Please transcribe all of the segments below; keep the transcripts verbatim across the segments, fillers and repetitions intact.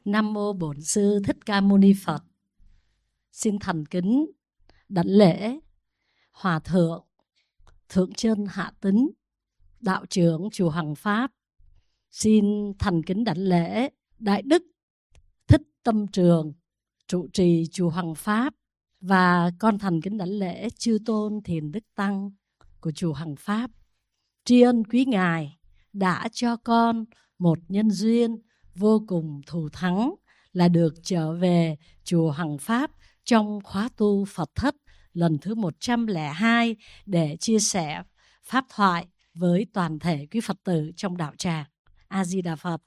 Nam mô Bổn Sư Thích Ca Mâu Ni Phật. Xin thành kính đảnh lễ Hòa thượng Thượng Chân Hạ Tín, đạo trưởng chùa Hằng Pháp. Xin thành kính đảnh lễ Đại Đức Thích Tâm Trường, trụ trì chùa Hằng Pháp. Và con thành kính đảnh lễ Chư Tôn Thiền Đức Tăng của chùa Hằng Pháp. Tri ân quý Ngài đã cho con một nhân duyên vô cùng thù thắng là được trở về chùa Hằng Pháp trong khóa tu Phật Thất lần thứ một trăm lẻ hai để chia sẻ pháp thoại với toàn thể quý Phật tử trong đạo tràng. A Di Đà Phật.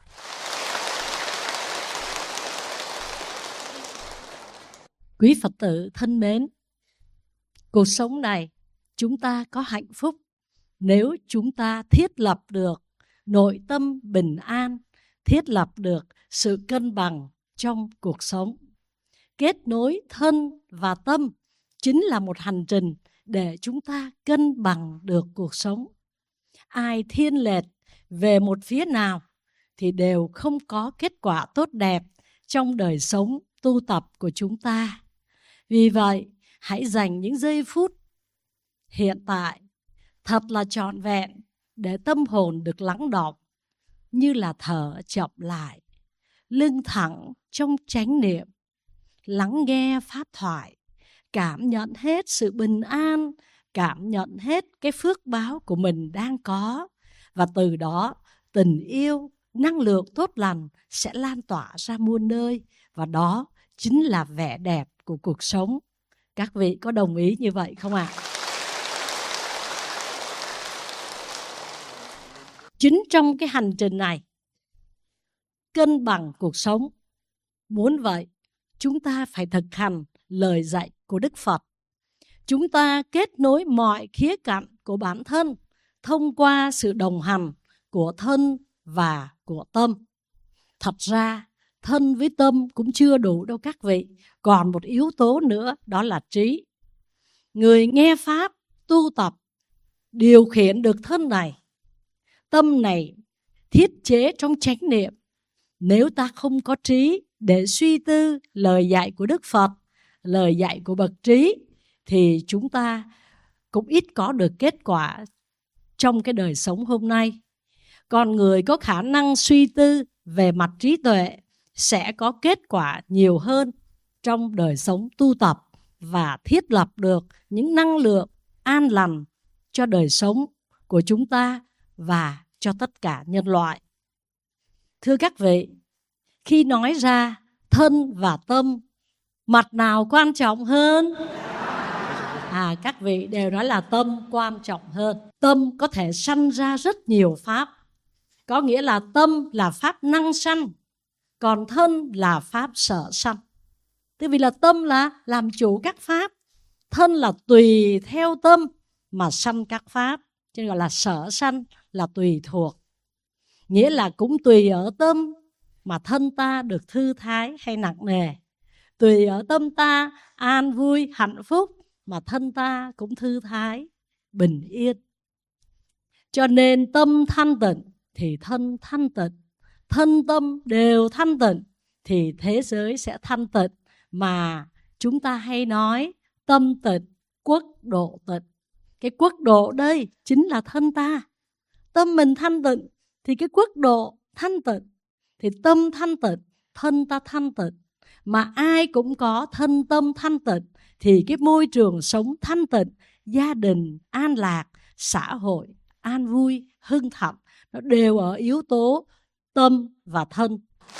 Quý Phật tử thân mến, cuộc sống này chúng ta có hạnh phúc nếu chúng ta thiết lập được nội tâm bình an, thiết lập được sự cân bằng trong cuộc sống. Kết nối thân và tâm chính là một hành trình để chúng ta cân bằng được cuộc sống. Ai thiên lệch về một phía nào thì đều không có kết quả tốt đẹp trong đời sống tu tập của chúng ta. Vì vậy, hãy dành những giây phút hiện tại thật là trọn vẹn để tâm hồn được lắng đọng, như là thở chậm lại, lưng thẳng trong chánh niệm, lắng nghe pháp thoại, cảm nhận hết sự bình an, cảm nhận hết cái phước báo của mình đang có. Và từ đó tình yêu, năng lượng tốt lành sẽ lan tỏa ra muôn nơi. Và đó chính là vẻ đẹp của cuộc sống. Các vị có đồng ý như vậy không ạ? À? Chính trong cái hành trình này, cân bằng cuộc sống, muốn vậy, chúng ta phải thực hành lời dạy của Đức Phật. Chúng ta kết nối mọi khía cạnh của bản thân thông qua sự đồng hành của thân và của tâm. Thật ra, thân với tâm cũng chưa đủ đâu các vị. Còn một yếu tố nữa, đó là trí. Người nghe Pháp, tu tập, điều khiển được thân này, tâm này thiết chế trong chánh niệm. Nếu ta không có trí để suy tư lời dạy của Đức Phật, lời dạy của bậc trí, thì chúng ta cũng ít có được kết quả trong cái đời sống hôm nay. Còn người có khả năng suy tư về mặt trí tuệ sẽ có kết quả nhiều hơn trong đời sống tu tập và thiết lập được những năng lượng an lành cho đời sống của chúng ta và cho tất cả nhân loại. Thưa các vị, khi nói ra thân và tâm, mặt nào quan trọng hơn? À, các vị đều nói là tâm quan trọng hơn. Tâm có thể sanh ra rất nhiều pháp. Có nghĩa là tâm là pháp năng sanh, còn thân là pháp sở sanh. Tức vì là tâm là làm chủ các pháp, thân là tùy theo tâm mà sanh các pháp, cho nên gọi là sở sanh, là tùy thuộc. Nghĩa là cũng tùy ở tâm mà thân ta được thư thái hay nặng nề. Tùy ở tâm ta an vui, hạnh phúc mà thân ta cũng thư thái, bình yên. Cho nên tâm thanh tịnh thì thân thanh tịnh, thân tâm đều thanh tịnh thì thế giới sẽ thanh tịnh. Mà chúng ta hay nói tâm tịnh, quốc độ tịnh. Cái quốc độ đây chính là thân ta. Tâm mình thanh tịnh thì cái quốc độ thanh tịnh. Thì tâm thanh tịnh, thân ta thanh tịnh. Mà ai cũng có thân tâm thanh tịnh thì cái môi trường sống thanh tịnh, gia đình an lạc, xã hội an vui, hưng thịnh, nó đều ở yếu tố tâm và thân.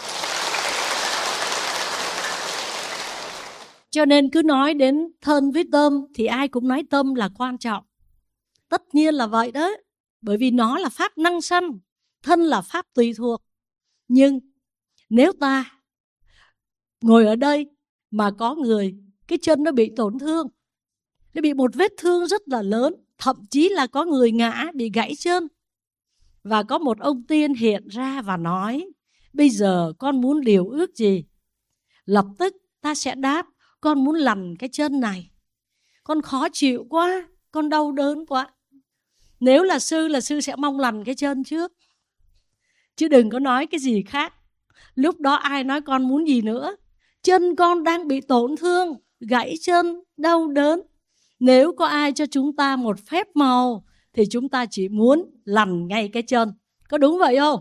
Cho nên cứ nói đến thân với tâm thì ai cũng nói tâm là quan trọng. Tất nhiên là vậy đó, bởi vì nó là pháp năng sanh, thân là pháp tùy thuộc. Nhưng nếu ta ngồi ở đây mà có người cái chân nó bị tổn thương, nó bị một vết thương rất là lớn, thậm chí là có người ngã bị gãy chân, và có một ông tiên hiện ra và nói: bây giờ con muốn điều ước gì? Lập tức ta sẽ đáp: con muốn lành cái chân này, con khó chịu quá, con đau đớn quá. Nếu là sư, là sư sẽ mong lành cái chân trước, chứ đừng có nói cái gì khác. Lúc đó ai nói con muốn gì nữa? Chân con đang bị tổn thương, gãy chân, đau đớn. Nếu có ai cho chúng ta một phép màu thì chúng ta chỉ muốn lành ngay cái chân. Có đúng vậy không?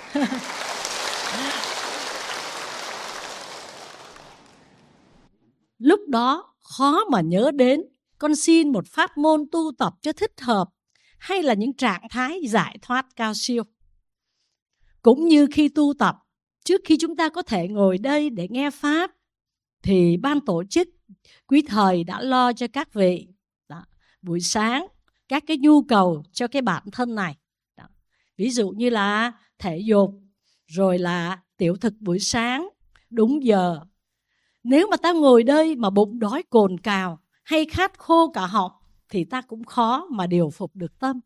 Lúc đó khó mà nhớ đến con xin một pháp môn tu tập cho thích hợp hay là những trạng thái giải thoát cao siêu. Cũng như khi tu tập, trước khi chúng ta có thể ngồi đây để nghe pháp, thì ban tổ chức, quý thầy đã lo cho các vị đó, buổi sáng các cái nhu cầu cho cái bản thân này đó. Ví dụ như là thể dục, rồi là tiểu thực buổi sáng đúng giờ. Nếu mà ta ngồi đây mà bụng đói cồn cào hay khát khô cả họng thì ta cũng khó mà điều phục được tâm.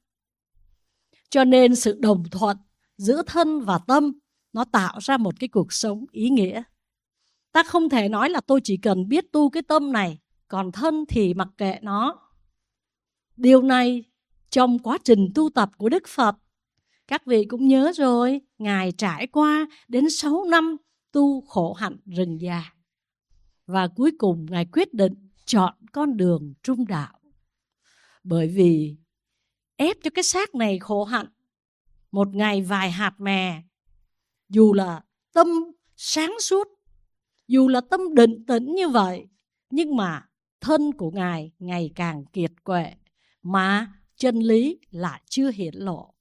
Cho nên sự đồng thuận giữa thân và tâm nó tạo ra một cái cuộc sống ý nghĩa. Ta không thể nói là tôi chỉ cần biết tu cái tâm này, còn thân thì mặc kệ nó. Điều này trong quá trình tu tập của Đức Phật, các vị cũng nhớ rồi, Ngài trải qua đến sáu năm tu khổ hạnh rừng già. Và cuối cùng Ngài quyết định chọn con đường trung đạo. Bởi vì ép cho cái xác này khổ hạnh, một ngày vài hạt mè, dù là tâm sáng suốt, dù là tâm định tĩnh như vậy, nhưng mà thân của Ngài ngày càng kiệt quệ, mà chân lý lại chưa hiển lộ.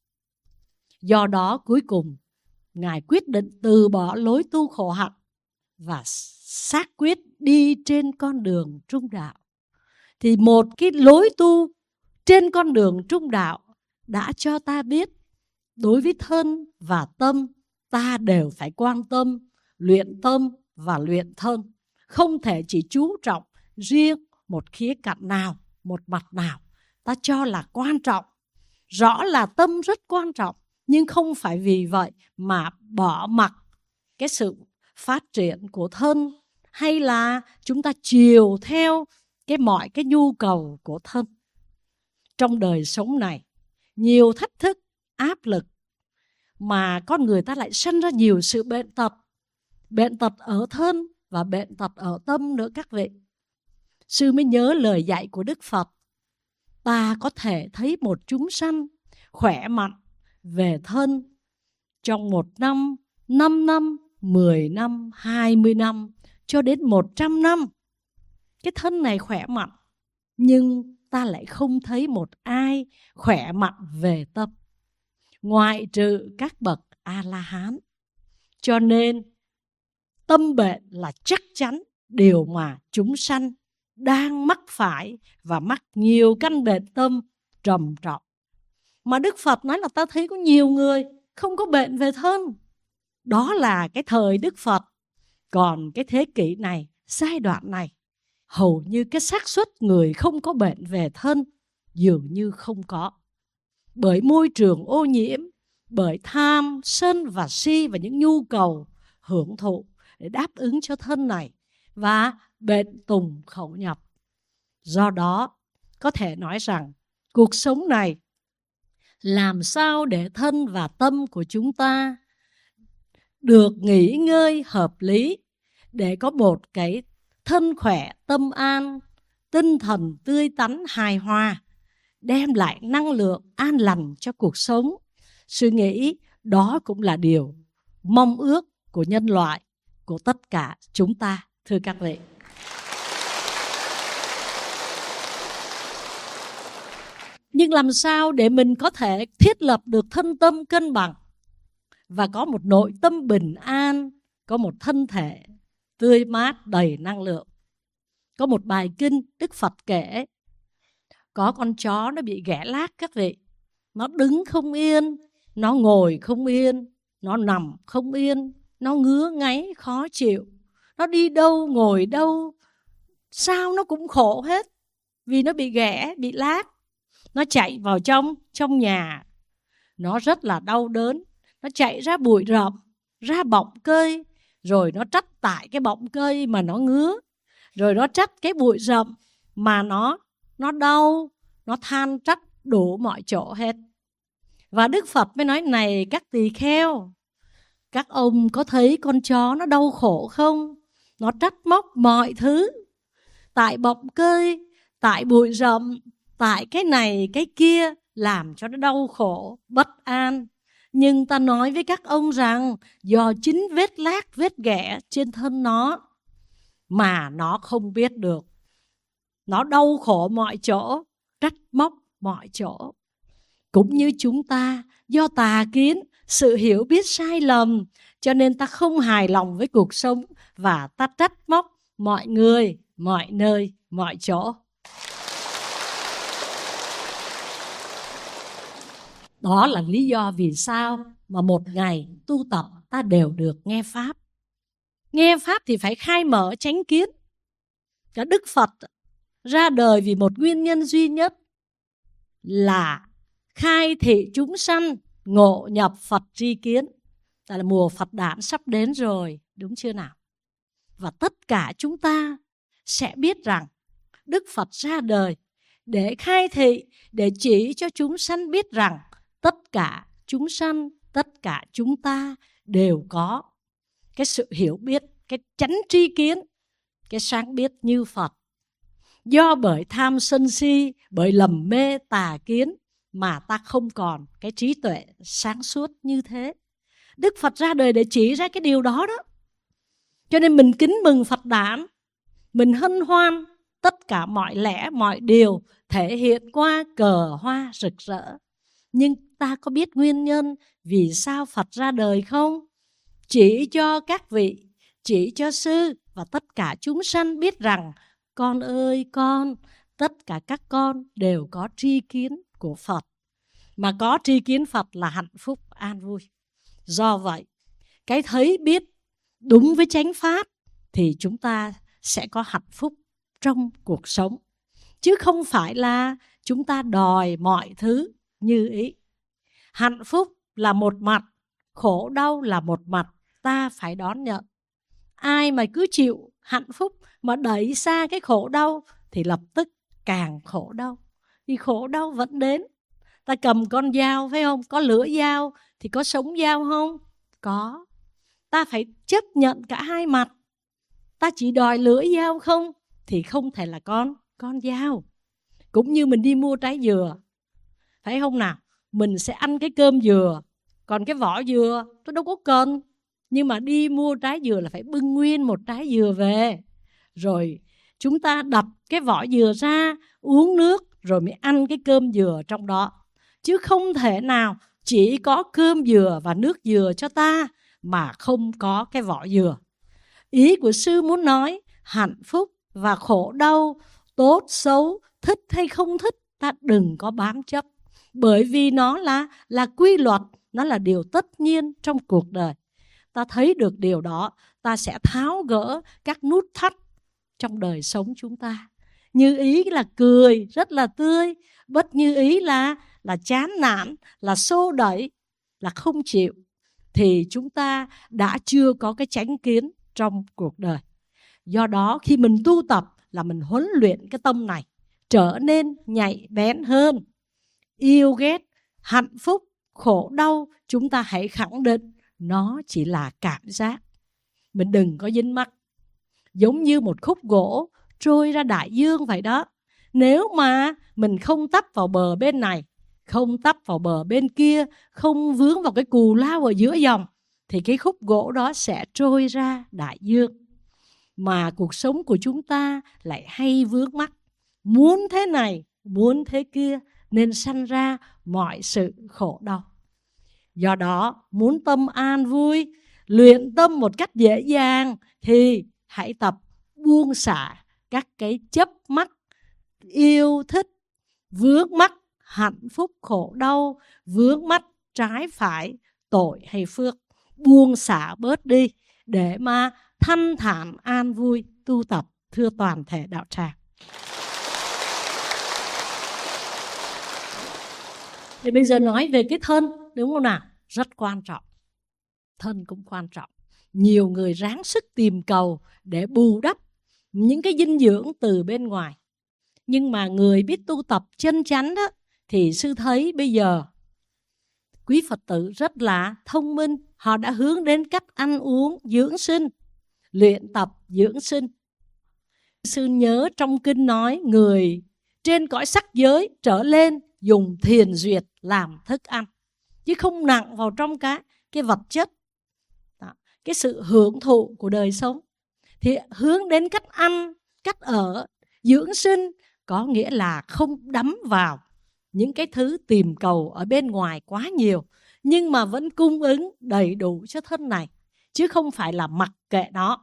Do đó cuối cùng Ngài quyết định từ bỏ lối tu khổ hạnh và xác quyết đi trên con đường trung đạo. Thì một cái lối tu trên con đường trung đạo đã cho ta biết đối với thân và tâm ta đều phải quan tâm, luyện tâm và luyện thân. Không thể chỉ chú trọng riêng một khía cạnh nào, một mặt nào. Ta cho là quan trọng, rõ là tâm rất quan trọng, nhưng không phải vì vậy mà bỏ mặc cái sự phát triển của thân, hay là chúng ta chiều theo cái mọi cái nhu cầu của thân. Trong đời sống này, nhiều thách thức, áp lực, mà con người ta lại sinh ra nhiều sự bệnh tật. Bệnh tật ở thân và bệnh tật ở tâm nữa các vị. Sư mới nhớ lời dạy của Đức Phật. Ta có thể thấy một chúng sanh khỏe mạnh về thân trong một năm, năm năm, mười năm, hai mươi năm, cho đến một trăm năm. Cái thân này khỏe mạnh, nhưng ta lại không thấy một ai khỏe mạnh về tâm, ngoại trừ các bậc A-la-hán. Cho nên tâm bệnh là chắc chắn điều mà chúng sanh đang mắc phải, và mắc nhiều căn bệnh tâm trầm trọng. Mà Đức Phật nói là ta thấy có nhiều người không có bệnh về thân. Đó là cái thời Đức Phật. Còn cái thế kỷ này, giai đoạn này, hầu như cái xác suất người không có bệnh về thân dường như không có. Bởi môi trường ô nhiễm, bởi tham, sân và si và những nhu cầu hưởng thụ để đáp ứng cho thân này, và bệnh tùng khẩu nhập. Do đó, có thể nói rằng cuộc sống này làm sao để thân và tâm của chúng ta được nghỉ ngơi hợp lý, để có một cái thân khỏe, tâm an, tinh thần tươi tắn hài hòa, đem lại năng lượng an lành cho cuộc sống. Suy nghĩ đó cũng là điều mong ước của nhân loại, của tất cả chúng ta, thưa các vị. Nhưng làm sao để mình có thể thiết lập được thân tâm cân bằng và có một nội tâm bình an, có một thân thể tươi mát đầy năng lượng? Có một bài kinh Đức Phật kể, có con chó nó bị ghẻ lác các vị. Nó đứng không yên, nó ngồi không yên, nó nằm không yên, nó ngứa ngáy khó chịu. Nó đi đâu ngồi đâu, sao nó cũng khổ hết, vì nó bị ghẻ, bị lác. Nó chạy vào trong, trong nhà, nó rất là đau đớn. Nó chạy ra bụi rậm, ra bọng cây, rồi nó trách tại cái bọng cây mà nó ngứa, rồi nó trách cái bụi rậm mà nó, nó đau, nó than trách đủ mọi chỗ hết. Và Đức Phật mới nói, này các tỳ kheo, Các ông có thấy con chó nó đau khổ không? Nó trách móc mọi thứ. Tại bọng cơi, tại bụi rậm, tại cái này cái kia, làm cho nó đau khổ, bất an. Nhưng ta nói với các ông rằng do chính vết lác, vết ghẻ trên thân nó mà nó không biết được. Nó đau khổ mọi chỗ, trách móc mọi chỗ. Cũng như chúng ta, do tà kiến, sự hiểu biết sai lầm, cho nên ta không hài lòng với cuộc sống và ta trách móc mọi người, mọi nơi, mọi chỗ. Đó là lý do vì sao mà một ngày tu tập ta đều được nghe Pháp. Nghe Pháp thì phải khai mở chánh kiến. Cả Đức Phật ra đời vì một nguyên nhân duy nhất là khai thị chúng sanh ngộ nhập Phật tri kiến. Tại là mùa Phật đản sắp đến rồi, đúng chưa nào? Và tất cả chúng ta sẽ biết rằng Đức Phật ra đời để khai thị, để chỉ cho chúng sanh biết rằng tất cả chúng sanh, tất cả chúng ta đều có cái sự hiểu biết, cái chánh tri kiến, cái sáng biết như Phật. Do bởi tham sân si, bởi lầm mê tà kiến mà ta không còn cái trí tuệ sáng suốt như thế. Đức Phật ra đời để chỉ ra cái điều đó đó. Cho nên mình kính mừng Phật đản, mình hân hoan tất cả mọi lẽ, mọi điều thể hiện qua cờ hoa rực rỡ. Nhưng ta có biết nguyên nhân vì sao Phật ra đời không? Chỉ cho các vị, chỉ cho sư và tất cả chúng sanh biết rằng con ơi con, tất cả các con đều có tri kiến của Phật. Mà có tri kiến Phật là hạnh phúc, an vui. Do vậy, cái thấy biết đúng với chánh pháp thì chúng ta sẽ có hạnh phúc trong cuộc sống. Chứ không phải là chúng ta đòi mọi thứ như ý. Hạnh phúc là một mặt, khổ đau là một mặt, ta phải đón nhận. Ai mà cứ chịu hạnh phúc mà đẩy xa cái khổ đau thì lập tức càng khổ đau. Vì khổ đau vẫn đến. Ta cầm con dao phải không? Có lưỡi dao thì có sống dao không? Có. Ta phải chấp nhận cả hai mặt. Ta chỉ đòi lưỡi dao không thì không thể là con con dao. Cũng như mình đi mua trái dừa, phải không nào? Mình sẽ ăn cái cơm dừa, còn cái vỏ dừa tôi đâu có cần. Nhưng mà đi mua trái dừa là phải bưng nguyên một trái dừa về. Rồi chúng ta đập cái vỏ dừa ra, uống nước, rồi mới ăn cái cơm dừa trong đó. Chứ không thể nào chỉ có cơm dừa và nước dừa cho ta mà không có cái vỏ dừa. Ý của sư muốn nói hạnh phúc và khổ đau, tốt, xấu, thích hay không thích, ta đừng có bám chấp. Bởi vì nó là, là quy luật, nó là điều tất nhiên trong cuộc đời. Ta thấy được điều đó, ta sẽ tháo gỡ các nút thắt trong đời sống chúng ta. Như ý là cười rất là tươi, bất như ý là, là chán nản, là xô đẩy, là không chịu. Thì chúng ta đã chưa có cái chánh kiến trong cuộc đời. Do đó khi mình tu tập là mình huấn luyện cái tâm này trở nên nhạy bén hơn. Yêu ghét, hạnh phúc, khổ đau, chúng ta hãy khẳng định nó chỉ là cảm giác. Mình đừng có dính mắc. Giống như một khúc gỗ trôi ra đại dương vậy đó. Nếu mà mình không tấp vào bờ bên này, không tấp vào bờ bên kia, không vướng vào cái cù lao ở giữa dòng, thì cái khúc gỗ đó sẽ trôi ra đại dương. Mà cuộc sống của chúng ta lại hay vướng mắc, muốn thế này, muốn thế kia, nên sanh ra mọi sự khổ đau. Do đó, muốn tâm an vui, luyện tâm một cách dễ dàng, thì hãy tập buông xả các cái chấp mắc, yêu thích, vướng mắc, hạnh phúc, khổ đau, vướng mắc, trái phải, tội hay phước. Buông xả bớt đi để mà thanh thản an vui tu tập, thưa toàn thể đạo tràng. Thì bây giờ nói về cái thân, đúng không nào? Rất quan trọng. Thân cũng quan trọng. Nhiều người ráng sức tìm cầu để bù đắp những cái dinh dưỡng từ bên ngoài. Nhưng mà người biết tu tập chân chánh đó, thì sư thấy bây giờ quý Phật tử rất là thông minh. Họ đã hướng đến cách ăn uống dưỡng sinh, luyện tập dưỡng sinh. Sư nhớ trong kinh nói người trên cõi sắc giới trở lên dùng thiền duyệt làm thức ăn, chứ không nặng vào trong cái, cái vật chất. Đó, cái sự hưởng thụ của đời sống. Thì hướng đến cách ăn, cách ở, dưỡng sinh, có nghĩa là không đắm vào những cái thứ tìm cầu ở bên ngoài quá nhiều, nhưng mà vẫn cung ứng đầy đủ cho thân này, chứ không phải là mặc kệ nó.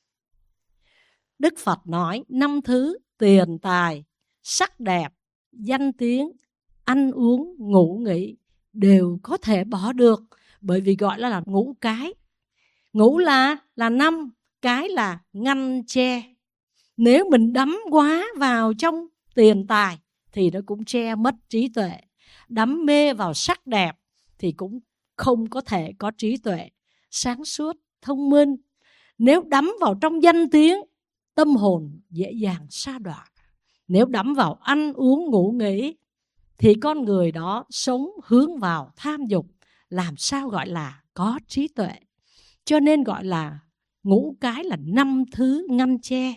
Đức Phật nói năm thứ: tiền tài, sắc đẹp, danh tiếng, ăn uống, ngủ nghỉ đều có thể bỏ được, bởi vì gọi là, là ngũ cái. Ngũ là là năm, cái là ngăn che. Nếu mình đắm quá vào trong tiền tài thì nó cũng che mất trí tuệ. Đắm mê vào sắc đẹp thì cũng không có thể có trí tuệ sáng suốt, thông minh. Nếu đắm vào trong danh tiếng, tâm hồn dễ dàng sa đọa. Nếu đắm vào ăn uống ngủ nghỉ thì con người đó sống hướng vào tham dục, làm sao gọi là có trí tuệ. Cho nên gọi là ngũ cái là năm thứ ngăn che,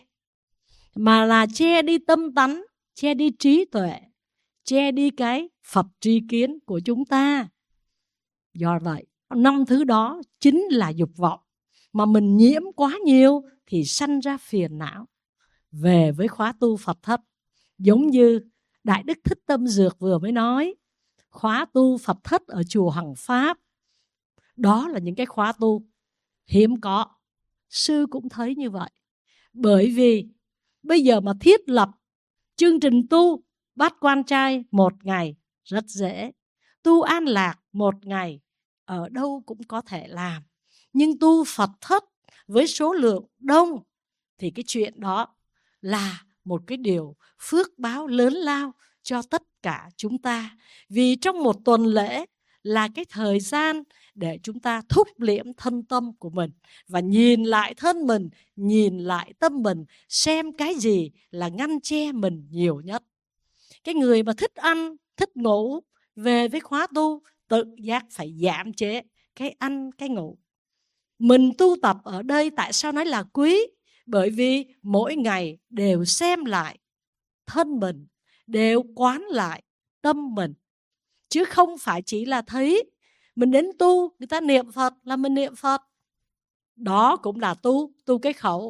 mà là che đi tâm tánh, che đi trí tuệ, che đi cái Phật tri kiến của chúng ta. Do vậy, năm thứ đó chính là dục vọng, mà mình nhiễm quá nhiều thì sanh ra phiền não. Về với khóa tu Phật thất, giống như Đại Đức Thích Tâm Dược vừa mới nói, khóa tu Phật thất ở chùa Hằng Pháp, đó là những cái khóa tu hiếm có. Sư cũng thấy như vậy. Bởi vì bây giờ mà thiết lập chương trình tu bát quan trai một ngày rất dễ, tu an lạc một ngày ở đâu cũng có thể làm. Nhưng tu Phật thất với số lượng đông thì cái chuyện đó là một cái điều phước báo lớn lao cho tất cả chúng ta. Vì trong một tuần lễ là cái thời gian để chúng ta thúc liễm thân tâm của mình và nhìn lại thân mình, nhìn lại tâm mình, xem cái gì là ngăn che mình nhiều nhất. Cái người mà thích ăn, thích ngủ, về với khóa tu tự giác phải giảm chế cái ăn, cái ngủ. Mình tu tập ở đây tại sao nói là quý? Bởi vì mỗi ngày đều xem lại thân mình, đều quán lại tâm mình, chứ không phải chỉ là thấy mình đến tu, người ta niệm Phật là mình niệm Phật. Đó cũng là tu, tu cái khẩu.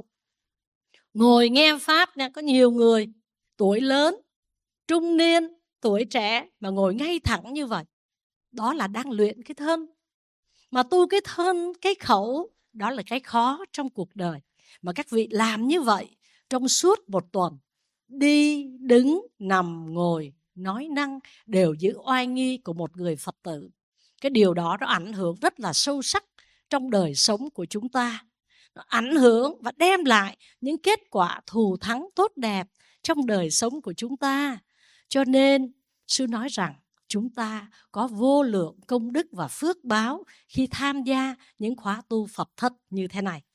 Ngồi nghe Pháp nha, có nhiều người tuổi lớn, trung niên, tuổi trẻ mà ngồi ngay thẳng như vậy. Đó là đang luyện cái thân. Mà tu cái thân, cái khẩu, đó là cái khó trong cuộc đời. Mà các vị làm như vậy trong suốt một tuần, đi, đứng, nằm, ngồi, nói năng đều giữ oai nghi của một người Phật tử. Cái điều đó nó ảnh hưởng rất là sâu sắc trong đời sống của chúng ta. Nó ảnh hưởng và đem lại những kết quả thù thắng tốt đẹp trong đời sống của chúng ta. Cho nên sư nói rằng chúng ta có vô lượng công đức và phước báo khi tham gia những khóa tu Phật thất như thế này.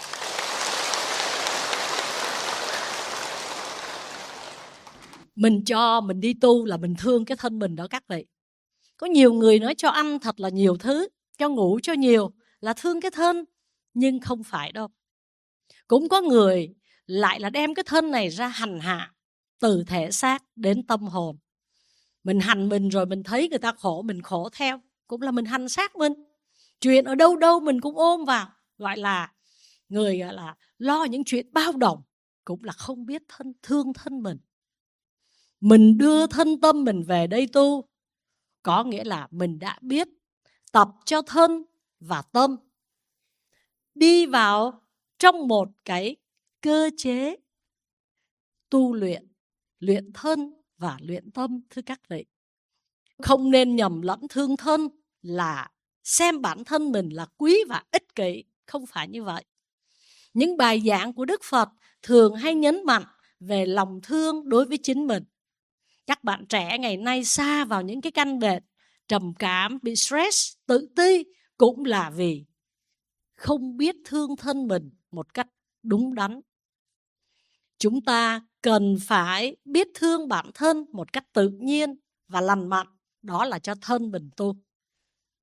Mình cho mình đi tu là mình thương cái thân mình đó các vị. Có nhiều người nói cho ăn thật là nhiều thứ, cho ngủ cho nhiều là thương cái thân, nhưng không phải đâu. Cũng có người lại là đem cái thân này ra hành hạ, từ thể xác đến tâm hồn. Mình hành mình rồi mình thấy người ta khổ, mình khổ theo, cũng là mình hành xác mình. Chuyện ở đâu đâu mình cũng ôm vào, gọi là người gọi là lo những chuyện bao đồng, cũng là không biết thân thương thân mình. Mình đưa thân tâm mình về đây tu, có nghĩa là mình đã biết tập cho thân và tâm đi vào trong một cái cơ chế tu luyện, luyện thân và luyện tâm, thưa các vị. Không nên nhầm lẫn thương thân là xem bản thân mình là quý và ích kỷ, không phải như vậy. Những bài giảng của Đức Phật thường hay nhấn mạnh về lòng thương đối với chính mình. Các bạn trẻ ngày nay sa vào những cái căn bệnh trầm cảm, bị stress, tự ti cũng là vì không biết thương thân mình một cách đúng đắn. Chúng ta cần phải biết thương bản thân một cách tự nhiên và lành mạnh, đó là cho thân mình tu.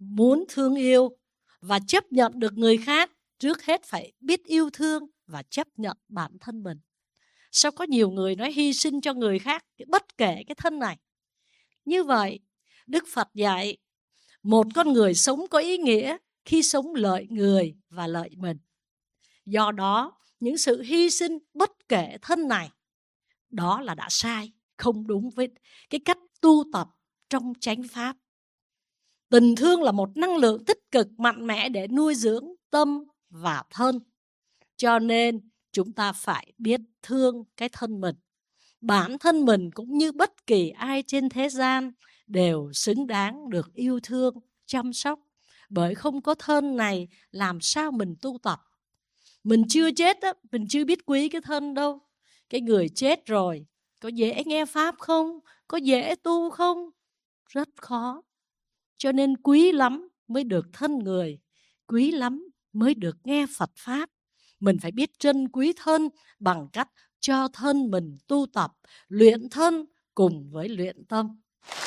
muốn thương yêu và chấp nhận được người khác, trước hết phải biết yêu thương và chấp nhận bản thân mình. Sao có nhiều người nói hy sinh cho người khác bất kể cái thân này? Như vậy, Đức Phật dạy một con người sống có ý nghĩa khi sống lợi người và lợi mình. Do đó, những sự hy sinh bất kể thân này, đó là đã sai, không đúng với cái cách tu tập trong chánh pháp. Tình thương là một năng lượng tích cực mạnh mẽ để nuôi dưỡng tâm và thân. Cho nên chúng ta phải biết thương cái thân mình. Bản thân mình cũng như bất kỳ ai trên thế gian đều xứng đáng được yêu thương, chăm sóc. Bởi không có thân này làm sao mình tu tập. Mình chưa chết á, mình chưa biết quý cái thân đâu. Cái người chết rồi, có dễ nghe pháp không? Có dễ tu không? Rất khó. Cho nên quý lắm mới được thân người, quý lắm mới được nghe Phật Pháp. Mình phải biết trân quý thân bằng cách cho thân mình tu tập, luyện thân cùng với luyện tâm.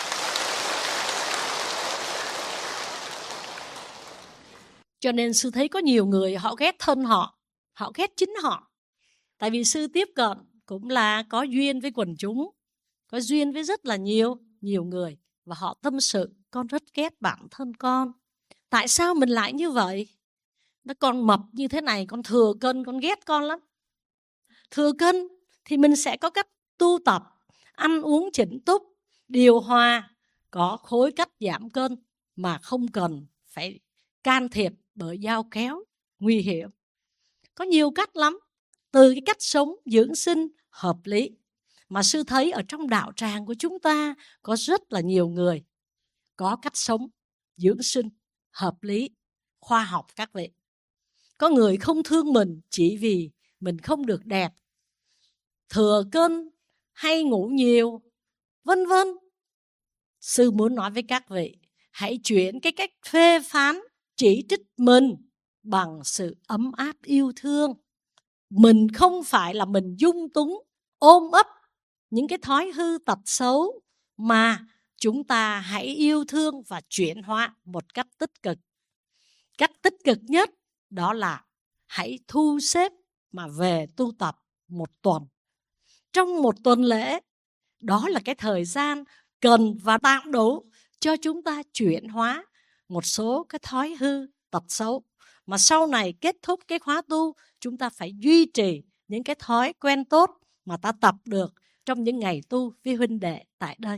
Cho nên sư thấy có nhiều người họ ghét thân họ, họ ghét chính họ. Tại vì sư tiếp cận cũng là có duyên với quần chúng, có duyên với rất là nhiều, nhiều người. Và họ tâm sự, con rất ghét bản thân con. Tại sao mình lại như vậy? Nó con mập như thế này, con thừa cân, con ghét con lắm. Thừa cân thì mình sẽ có cách tu tập, ăn uống chỉnh túc, điều hòa, có khối cách giảm cân mà không cần phải can thiệp bởi dao kéo nguy hiểm. Có nhiều cách lắm, từ cái cách sống dưỡng sinh hợp lý. Mà sư thấy ở trong đạo tràng của chúng ta có rất là nhiều người có cách sống dưỡng sinh hợp lý, khoa học các vị. Có người không thương mình chỉ vì mình không được đẹp, thừa cân hay ngủ nhiều, vân vân. Sư muốn nói với các vị, hãy chuyển cái cách phê phán, chỉ trích mình bằng sự ấm áp yêu thương. Mình không phải là mình dung túng, ôm ấp những cái thói hư tật xấu, mà chúng ta hãy yêu thương và chuyển hóa một cách tích cực. Cách tích cực nhất đó là hãy thu xếp mà về tu tập một tuần. Trong một tuần lễ, đó là cái thời gian cần và tạm đủ cho chúng ta chuyển hóa một số cái thói hư tật xấu. Mà sau này kết thúc cái khóa tu, chúng ta phải duy trì những cái thói quen tốt mà ta tập được trong những ngày tu với huynh đệ tại đây.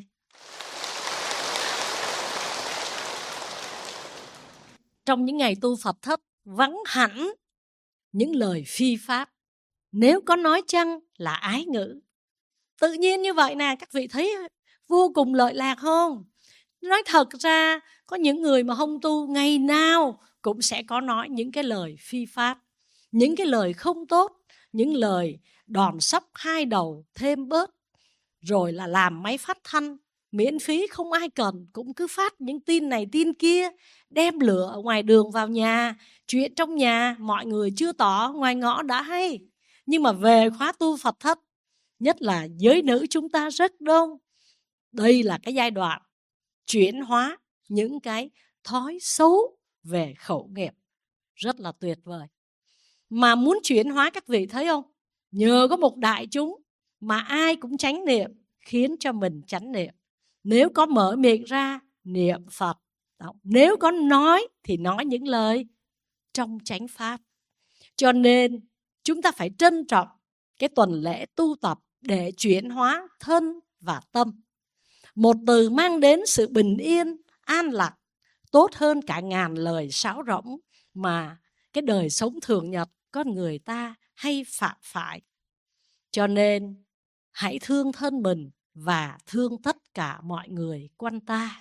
Trong những ngày tu Phật thất, vắng hẳn những lời phi pháp. Nếu có nói chăng là ái ngữ. Tự nhiên như vậy nè, các vị thấy vô cùng lợi lạc không? Nói thật ra, có những người mà không tu ngày nào cũng sẽ có nói những cái lời phi pháp, những cái lời không tốt, những lời đòn sóc hai đầu thêm bớt, rồi là làm máy phát thanh miễn phí không ai cần, cũng cứ phát những tin này tin kia, đem lửa ở ngoài đường vào nhà, chuyện trong nhà mọi người chưa tỏ, ngoài ngõ đã hay. Nhưng mà về khóa tu Phật thất, nhất là giới nữ chúng ta rất đông. Đây là cái giai đoạn chuyển hóa những cái thói xấu về khẩu nghiệp, rất là tuyệt vời. Mà muốn chuyển hóa các vị thấy không? Nhờ có một đại chúng mà ai cũng chánh niệm, khiến cho mình chánh niệm. Nếu có mở miệng ra niệm Phật, nếu có nói thì nói những lời trong chánh pháp. Cho nên chúng ta phải trân trọng cái tuần lễ tu tập để chuyển hóa thân và tâm. Một từ mang đến sự bình yên, an lạc, tốt hơn cả ngàn lời sáo rỗng mà cái đời sống thường nhật con người ta hay phạm phải. Cho nên hãy thương thân mình và thương tất cả mọi người quanh ta.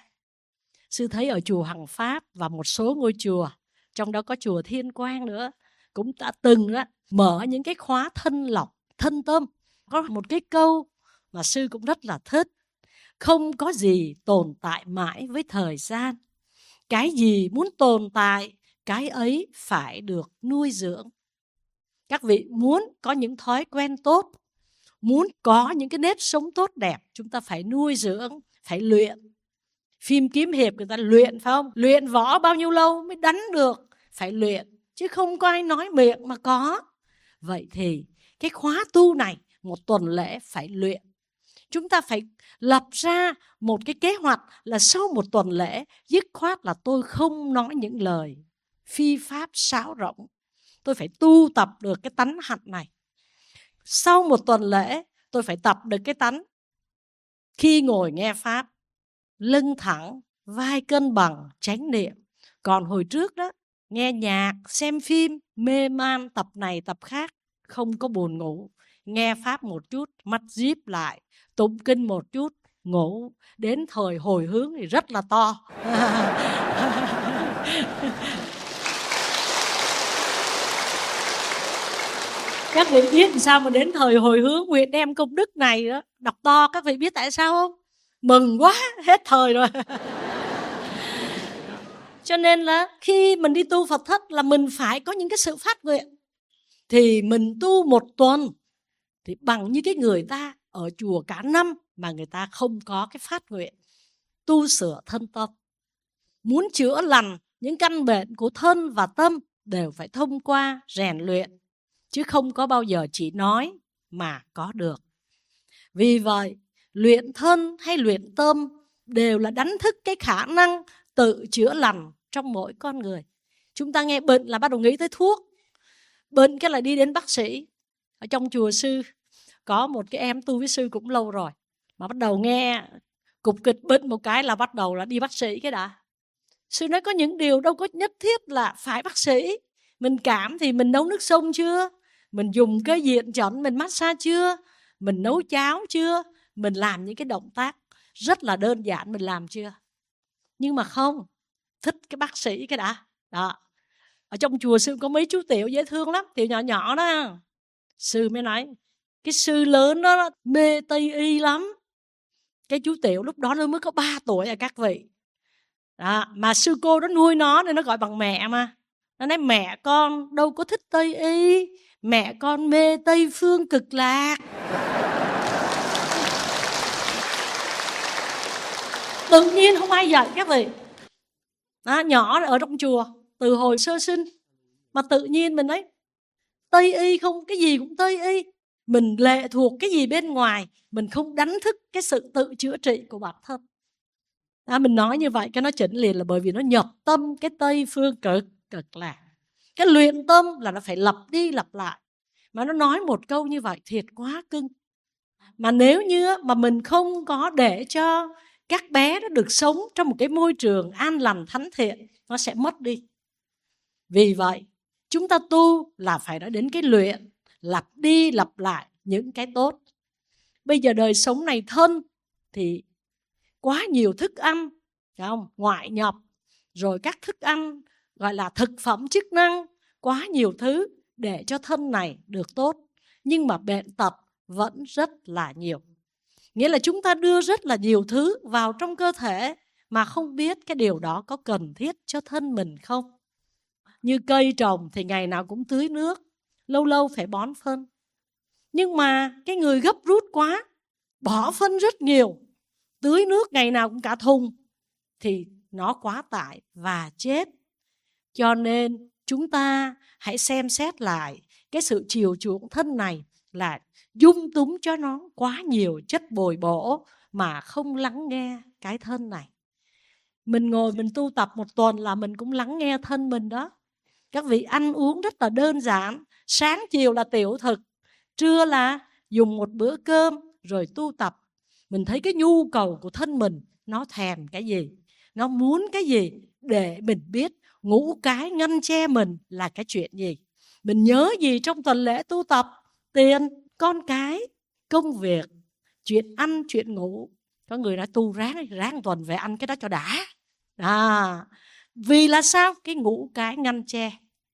Sư thấy ở chùa Hằng Pháp và một số ngôi chùa, trong đó có chùa Thiên Quang nữa, cũng đã từng đó, mở những cái khóa thân lọc, thân tâm. Có một cái câu mà sư cũng rất là thích: không có gì tồn tại mãi với thời gian. Cái gì muốn tồn tại, cái ấy phải được nuôi dưỡng. Các vị muốn có những thói quen tốt, muốn có những cái nếp sống tốt đẹp, chúng ta phải nuôi dưỡng, phải luyện. Phim kiếm hiệp người ta luyện phải không? Luyện võ bao nhiêu lâu mới đánh được? Phải luyện, chứ không có ai nói miệng mà có. Vậy thì cái khóa tu này một tuần lễ phải luyện. Chúng ta phải lập ra một cái kế hoạch là sau một tuần lễ dứt khoát là tôi không nói những lời phi pháp sáo rỗng. Tôi phải tu tập được cái tánh hạnh này. Sau một tuần lễ tôi phải tập được cái tánh khi ngồi nghe pháp, lưng thẳng, vai cân bằng, chánh niệm. Còn hồi trước đó, nghe nhạc, xem phim, mê man tập này tập khác, không có buồn ngủ. Nghe pháp một chút, mắt díp lại, tụng kinh một chút, ngủ. Đến thời hồi hướng thì rất là to. Các vị biết sao mà đến thời hồi hướng nguyện đem công đức này đó, đọc to, các vị biết tại sao không? Mừng quá, hết thời rồi. Cho nên là khi mình đi tu Phật thất là mình phải có những cái sự phát nguyện. Thì mình tu một tuần thì bằng như cái người ta ở chùa cả năm mà người ta không có cái phát nguyện tu sửa thân tâm. Muốn chữa lành những căn bệnh của thân và tâm đều phải thông qua rèn luyện, chứ không có bao giờ chỉ nói mà có được. Vì vậy, luyện thân hay luyện tâm đều là đánh thức cái khả năng tự chữa lành trong mỗi con người. Chúng ta nghe bệnh là bắt đầu nghĩ tới thuốc. Bệnh cái là đi đến bác sĩ. Ở trong chùa sư có một cái em tu với sư cũng lâu rồi, mà bắt đầu nghe cục kịch bệnh một cái là bắt đầu là đi bác sĩ cái đã. Sư nói có những điều đâu có nhất thiết là phải bác sĩ. Mình cảm thì mình nấu nước sông chưa? Mình dùng cái diện chẩn mình massage chưa? Mình nấu cháo chưa? Mình làm những cái động tác rất là đơn giản mình làm chưa? Nhưng mà không, thích cái bác sĩ cái đã. Đó. Ở trong chùa sư có mấy chú tiểu dễ thương lắm, tiểu nhỏ nhỏ đó. Sư mới nói, cái sư lớn đó mê Tây y lắm. Cái chú tiểu lúc đó nó mới có ba tuổi à các vị. Đó, mà sư cô đó nuôi nó nên nó gọi bằng mẹ mà. Nó nói mẹ con đâu có thích Tây y, mẹ con mê Tây phương cực lạc. Tự nhiên không ai dạy các vị. Đó, nhỏ ở trong chùa từ hồi sơ sinh mà tự nhiên mình nói Tây y không, cái gì cũng Tây y. Mình lệ thuộc cái gì bên ngoài, mình không đánh thức cái sự tự chữa trị của bản thân. À, mình nói như vậy cái nó chỉnh liền là bởi vì nó nhập tâm cái Tây phương cực cực lạc. Cái luyện tâm là nó phải lặp đi lặp lại. Mà nó nói một câu như vậy thiệt quá cưng. Mà nếu như mà mình không có để cho các bé nó được sống trong một cái môi trường an lành thánh thiện, nó sẽ mất đi. Vì vậy chúng ta tu là phải nói đến cái luyện, lặp đi lặp lại những cái tốt. Bây giờ đời sống này thân thì quá nhiều thức ăn, phải không? Ngoại nhập, rồi các thức ăn gọi là thực phẩm chức năng, quá nhiều thứ để cho thân này được tốt. Nhưng mà bệnh tật vẫn rất là nhiều. Nghĩa là chúng ta đưa rất là nhiều thứ vào trong cơ thể mà không biết cái điều đó có cần thiết cho thân mình không. Như cây trồng thì ngày nào cũng tưới nước, lâu lâu phải bón phân. Nhưng mà cái người gấp rút quá, bỏ phân rất nhiều, tưới nước ngày nào cũng cả thùng, thì nó quá tải và chết. Cho nên chúng ta hãy xem xét lại cái sự chiều chuộng thân này là dung túng cho nó quá nhiều chất bồi bổ mà không lắng nghe cái thân này. Mình ngồi mình tu tập một tuần là mình cũng lắng nghe thân mình đó. Các vị ăn uống rất là đơn giản, sáng chiều là tiểu thực, trưa là dùng một bữa cơm rồi tu tập. Mình thấy cái nhu cầu của thân mình nó thèm cái gì, nó muốn cái gì để mình biết ngũ cái ngăn che mình là cái chuyện gì. Mình nhớ gì trong tuần lễ tu tập? Tiền, con cái, công việc, chuyện ăn, chuyện ngủ. Có người nói tu ráng, ráng tuần về ăn cái đó cho đã. À, vì là sao? Cái ngũ cái ngăn che.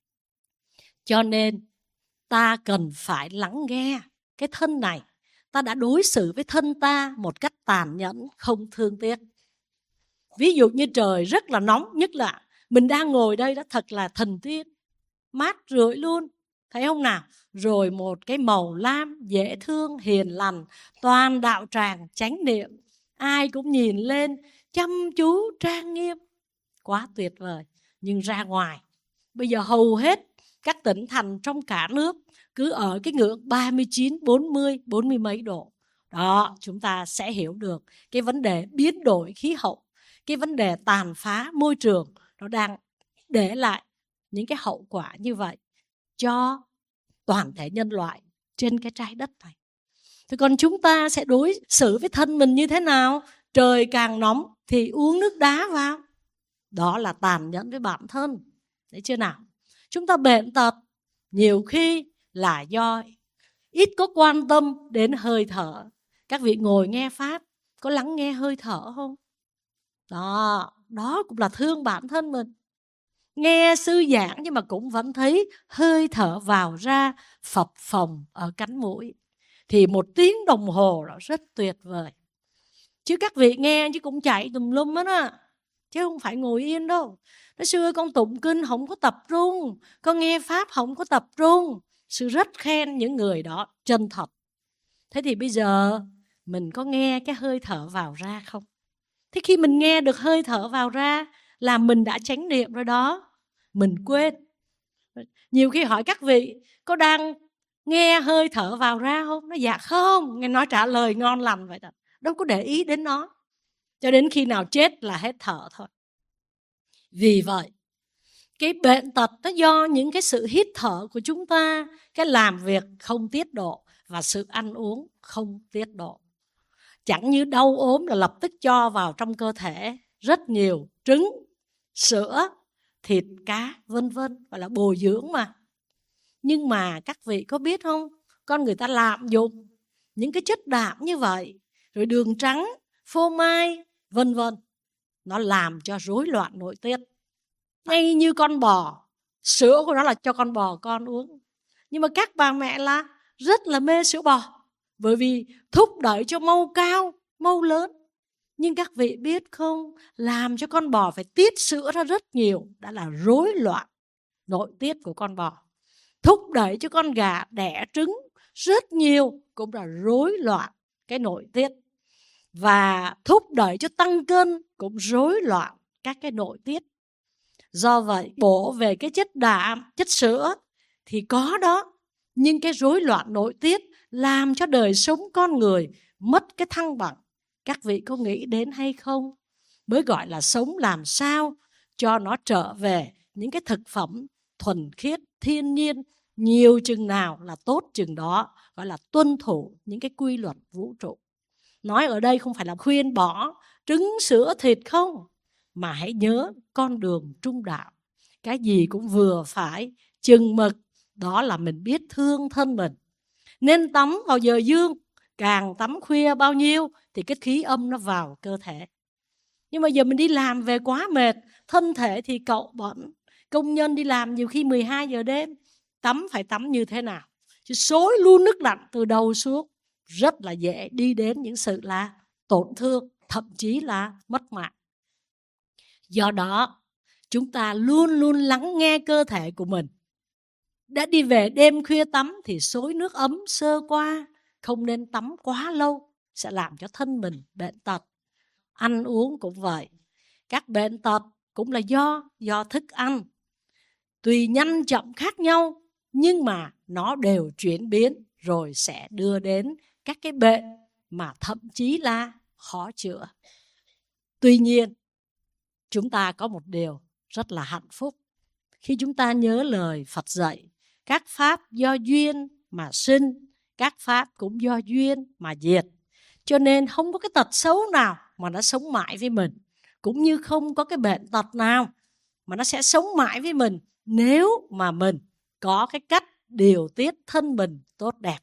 Cho nên ta cần phải lắng nghe cái thân này. Ta đã đối xử với thân ta một cách tàn nhẫn, không thương tiếc. Ví dụ như trời rất là nóng, nhất là mình đang ngồi đây đó thật là thần tiên, mát rượi luôn, thấy không nào? Rồi một cái màu lam dễ thương, hiền lành, toàn đạo tràng chánh niệm. Ai cũng nhìn lên chăm chú, trang nghiêm. Quá tuyệt vời. Nhưng ra ngoài, bây giờ hầu hết các tỉnh thành trong cả nước cứ ở cái ngưỡng ba mươi chín, bốn mươi, bốn mươi mấy độ. Đó, chúng ta sẽ hiểu được cái vấn đề biến đổi khí hậu, cái vấn đề tàn phá môi trường, nó đang để lại những cái hậu quả như vậy cho toàn thể nhân loại trên cái trái đất này. Thế còn chúng ta sẽ đối xử với thân mình như thế nào? Trời càng nóng thì uống nước đá vào. Đó là tàn nhẫn với bản thân. Đấy chưa nào? Chúng ta bệnh tật nhiều khi là do ít có quan tâm đến hơi thở. Các vị ngồi nghe Pháp, có lắng nghe hơi thở không? Đó, đó cũng là thương bản thân mình. Nghe sư giảng nhưng mà cũng vẫn thấy hơi thở vào ra phập phồng ở cánh mũi. Thì một tiếng đồng hồ là rất tuyệt vời. Chứ các vị nghe chứ cũng chạy tùm lum hết á. Chứ không phải ngồi yên đâu. Nói xưa con tụng kinh không có tập trung, con nghe Pháp không có tập trung. Sư rất khen những người đó chân thật. Thế thì bây giờ mình có nghe cái hơi thở vào ra không? Thế khi mình nghe được hơi thở vào ra là mình đã chánh niệm rồi đó. Mình quên. Nhiều khi hỏi các vị có đang nghe hơi thở vào ra không? Nó dạ không. Nghe nói trả lời ngon lành vậy đó. Đâu có để ý đến nó. Cho đến khi nào chết là hết thở thôi. Vì vậy, cái bệnh tật nó do những cái sự hít thở của chúng ta, cái làm việc không tiết độ và sự ăn uống không tiết độ. Chẳng như đau ốm là lập tức cho vào trong cơ thể rất nhiều trứng, sữa, thịt, cá, vân vân, gọi là bồi dưỡng mà. Nhưng mà các vị có biết không, con người ta lạm dụng những cái chất đạm như vậy, rồi đường trắng, phô mai, vân vân, nó làm cho rối loạn nội tiết. Ngay như con bò, sữa của nó là cho con bò con uống. Nhưng mà các bà mẹ là rất là mê sữa bò, bởi vì thúc đẩy cho mau cao, mau lớn. Nhưng các vị biết không, làm cho con bò phải tiết sữa ra rất nhiều, đã là rối loạn nội tiết của con bò. Thúc đẩy cho con gà đẻ trứng rất nhiều, cũng là rối loạn cái nội tiết. Và thúc đẩy cho tăng cân cũng rối loạn các cái nội tiết. Do vậy, bổ về cái chất đạm, chất sữa thì có đó. Nhưng cái rối loạn nội tiết làm cho đời sống con người mất cái thăng bằng. Các vị có nghĩ đến hay không? Mới gọi là sống làm sao cho nó trở về những cái thực phẩm thuần khiết, thiên nhiên, nhiều chừng nào là tốt chừng đó, gọi là tuân thủ những cái quy luật vũ trụ. Nói ở đây không phải là khuyên bỏ trứng, sữa, thịt không, mà hãy nhớ con đường trung đạo. Cái gì cũng vừa phải, chừng mực, đó là mình biết thương thân mình. Nên tắm vào giờ dương, càng tắm khuya bao nhiêu thì cái khí âm nó vào cơ thể. Nhưng mà giờ mình đi làm về quá mệt, thân thể thì cậu bẩn, công nhân đi làm nhiều khi mười hai giờ đêm, tắm phải tắm như thế nào? Chứ xối luôn nước lạnh từ đầu xuống, rất là dễ đi đến những sự là tổn thương, thậm chí là mất mạng. Do đó, chúng ta luôn luôn lắng nghe cơ thể của mình. Đã đi về đêm khuya tắm thì xối nước ấm sơ qua, không nên tắm quá lâu, sẽ làm cho thân mình bệnh tật. Ăn uống cũng vậy. Các bệnh tật cũng là do, do thức ăn. Tùy nhanh chậm khác nhau, nhưng mà nó đều chuyển biến rồi sẽ đưa đến các cái bệnh mà thậm chí là khó chữa. Tuy nhiên, chúng ta có một điều rất là hạnh phúc khi chúng ta nhớ lời Phật dạy, các pháp do duyên mà sinh, các pháp cũng do duyên mà diệt. Cho nên không có cái tật xấu nào mà nó sống mãi với mình, cũng như không có cái bệnh tật nào mà nó sẽ sống mãi với mình nếu mà mình có cái cách điều tiết thân mình tốt đẹp.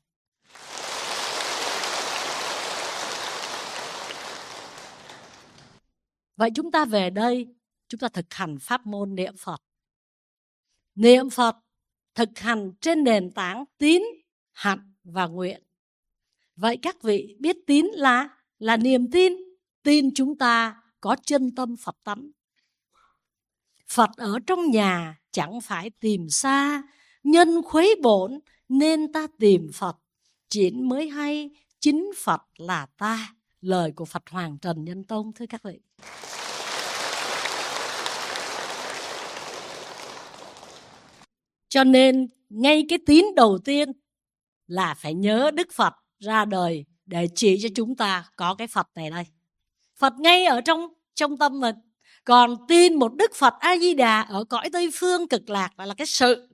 Vậy chúng ta về đây, chúng ta thực hành pháp môn niệm Phật. Niệm Phật thực hành trên nền tảng tín, hạnh và nguyện. Vậy các vị biết tín là là niềm tin, tin chúng ta có chân tâm Phật tánh. Phật ở trong nhà chẳng phải tìm xa, nhân khuấy bổn nên ta tìm Phật. Chín mới hay, chính Phật là ta. lời của Phật Hoàng Trần Nhân Tông, thưa các vị. Cho nên ngay cái tín đầu tiên là phải nhớ Đức Phật ra đời để chỉ cho chúng ta có cái Phật này đây. Phật ngay ở trong, trong tâm mình. Còn tin một Đức Phật A-di-đà ở cõi Tây Phương cực lạc là, là cái sự.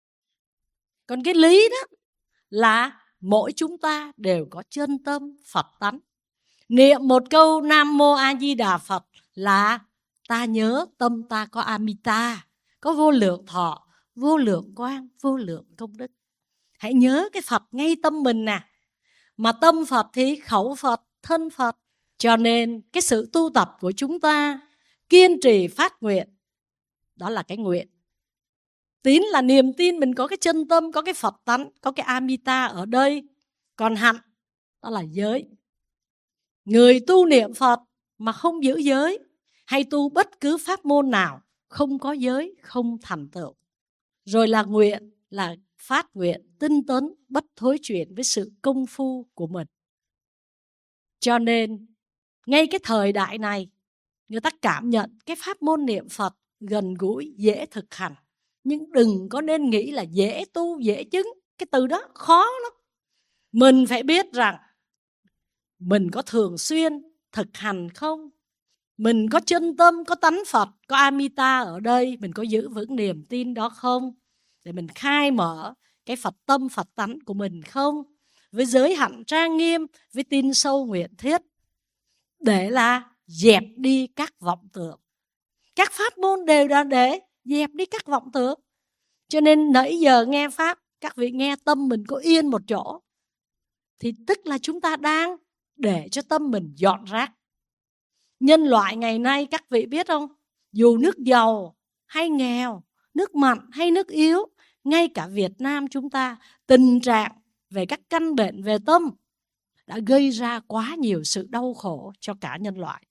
Còn cái lý đó là mỗi chúng ta đều có chân tâm Phật tánh. Niệm một câu Nam Mô A Di Đà Phật là ta nhớ tâm ta có Amita, có vô lượng thọ, vô lượng quang, vô lượng công đức. Hãy nhớ cái Phật ngay tâm mình nè. Mà tâm Phật thì khẩu Phật, thân Phật. Cho nên cái sự tu tập của chúng ta kiên trì phát nguyện, đó là cái nguyện. Tín là niềm tin mình có cái chân tâm, có cái Phật tánh, có cái Amita ở đây. Còn hạnh, đó là giới. Người tu niệm Phật mà không giữ giới, hay tu bất cứ pháp môn nào không có giới, không thành tựu. Rồi là nguyện, là phát nguyện tinh tấn, bất thối chuyển với sự công phu của mình. Cho nên ngay cái thời đại này, người ta cảm nhận cái pháp môn niệm Phật gần gũi, dễ thực hành. Nhưng đừng có nên nghĩ là dễ tu, dễ chứng. Cái từ đó khó lắm. Mình phải biết rằng mình có thường xuyên thực hành không? Mình có chân tâm, có tánh Phật, có Amita ở đây, mình có giữ vững niềm tin đó không? Để mình khai mở cái Phật tâm, Phật tánh của mình không? Với giới hạnh trang nghiêm, với tin sâu nguyện thiết. Để là dẹp đi các vọng tưởng. Các pháp môn đều là để dẹp đi các vọng tưởng. Cho nên nãy giờ nghe Pháp, các vị nghe tâm mình có yên một chỗ, thì tức là chúng ta đang để cho tâm mình dọn rác. Nhân loại ngày nay các vị biết không? Dù nước giàu hay nghèo, nước mặn hay nước yếu, ngay cả Việt Nam chúng ta, tình trạng về các căn bệnh về tâm đã gây ra quá nhiều sự đau khổ cho cả nhân loại.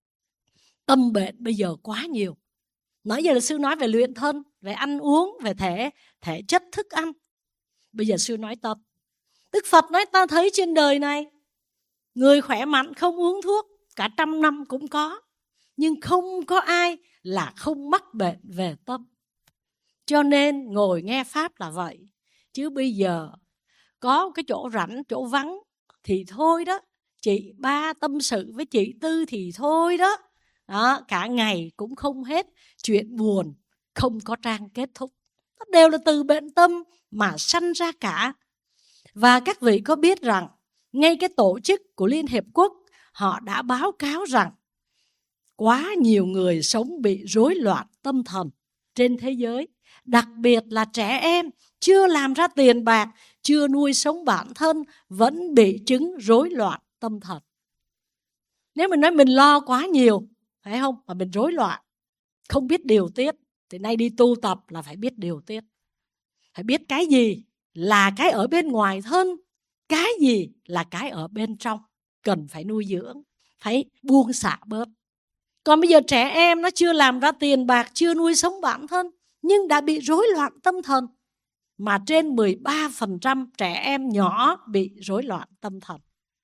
Tâm bệnh bây giờ quá nhiều. Nãy giờ là sư nói về luyện thân, về ăn uống, về thể, thể chất thức ăn. Bây giờ sư nói tâm. Đức Phật nói ta thấy trên đời này, người khỏe mạnh không uống thuốc, cả trăm năm cũng có. Nhưng không có ai là không mắc bệnh về tâm. Cho nên ngồi nghe Pháp là vậy. Chứ bây giờ có cái chỗ rảnh, chỗ vắng thì thôi đó. Chị ba tâm sự với chị Tư thì thôi đó. Đó, cả ngày cũng không hết. Chuyện buồn không có trang kết thúc. Đó đều là từ bệnh tâm mà sanh ra cả. Và các vị có biết rằng ngay cái tổ chức của Liên Hiệp Quốc họ đã báo cáo rằng quá nhiều người sống bị rối loạn tâm thần trên thế giới. Đặc biệt là trẻ em chưa làm ra tiền bạc, chưa nuôi sống bản thân, vẫn bị chứng rối loạn tâm thần. Nếu mình nói mình lo quá nhiều, phải không? Mà mình rối loạn, không biết điều tiết, thì nay đi tu tập là phải biết điều tiết. Phải biết cái gì là cái ở bên ngoài thân, cái gì là cái ở bên trong, cần phải nuôi dưỡng, phải buông xả bớt. Còn bây giờ trẻ em nó chưa làm ra tiền bạc, chưa nuôi sống bản thân, nhưng đã bị rối loạn tâm thần. Mà trên mười ba phần trăm trẻ em nhỏ bị rối loạn tâm thần.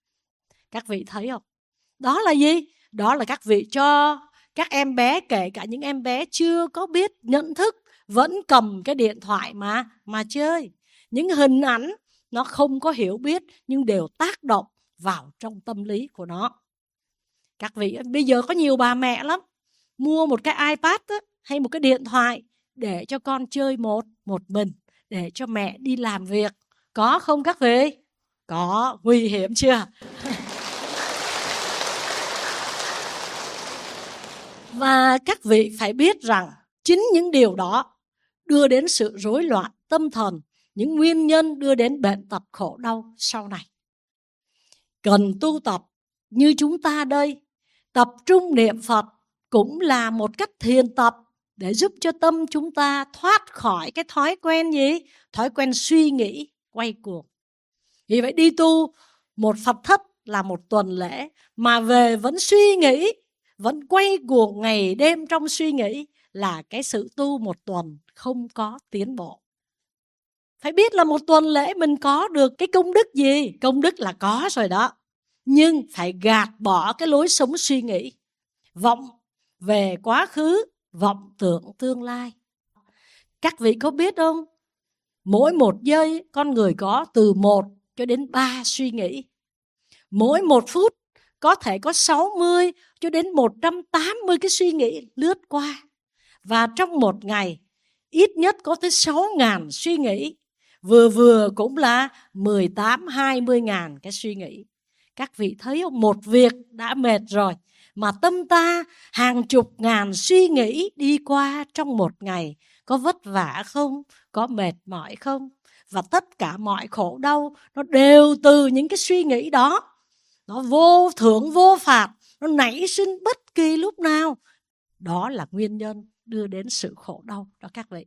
Các vị thấy không? Đó là gì? Đó là các vị cho các em bé, kể cả những em bé chưa có biết nhận thức, vẫn cầm cái điện thoại mà, mà chơi. Những hình ảnh nó không có hiểu biết nhưng đều tác động vào trong tâm lý của nó. Các vị, bây giờ có nhiều bà mẹ lắm, mua một cái iPad đó, hay một cái điện thoại để cho con chơi một, một mình, để cho mẹ đi làm việc. Có không các vị? Có, nguy hiểm chưa? Và các vị phải biết rằng chính những điều đó đưa đến sự rối loạn tâm thần, những nguyên nhân đưa đến bệnh tật khổ đau sau này. Cần tu tập như chúng ta đây, tập trung niệm Phật cũng là một cách thiền tập để giúp cho tâm chúng ta thoát khỏi cái thói quen gì? Thói quen suy nghĩ quay cuồng. Vì vậy đi tu một Phật thất là một tuần lễ mà về vẫn suy nghĩ, vẫn quay cuồng ngày đêm trong suy nghĩ là cái sự tu một tuần không có tiến bộ. Phải biết là một tuần lễ mình có được cái công đức gì? Công đức là có rồi đó. nhưng phải gạt bỏ cái lối sống suy nghĩ vọng về quá khứ, vọng tưởng tương lai. Các vị có biết không? Mỗi một giây con người có từ một cho đến ba suy nghĩ. Mỗi một phút có thể có sáu mươi cho đến một trăm tám mươi cái suy nghĩ lướt qua. Và trong một ngày ít nhất có tới sáu ngàn suy nghĩ. Vừa vừa cũng là mười tám hai mươi ngàn cái suy nghĩ. Các vị thấy không? Một việc đã mệt rồi, mà tâm ta hàng chục ngàn suy nghĩ đi qua trong một ngày. Có vất vả không? Có mệt mỏi không? Và tất cả mọi khổ đau nó đều từ những cái suy nghĩ đó. Nó vô thưởng vô phạt, nó nảy sinh bất kỳ lúc nào. Đó là nguyên nhân đưa đến sự khổ đau đó các vị.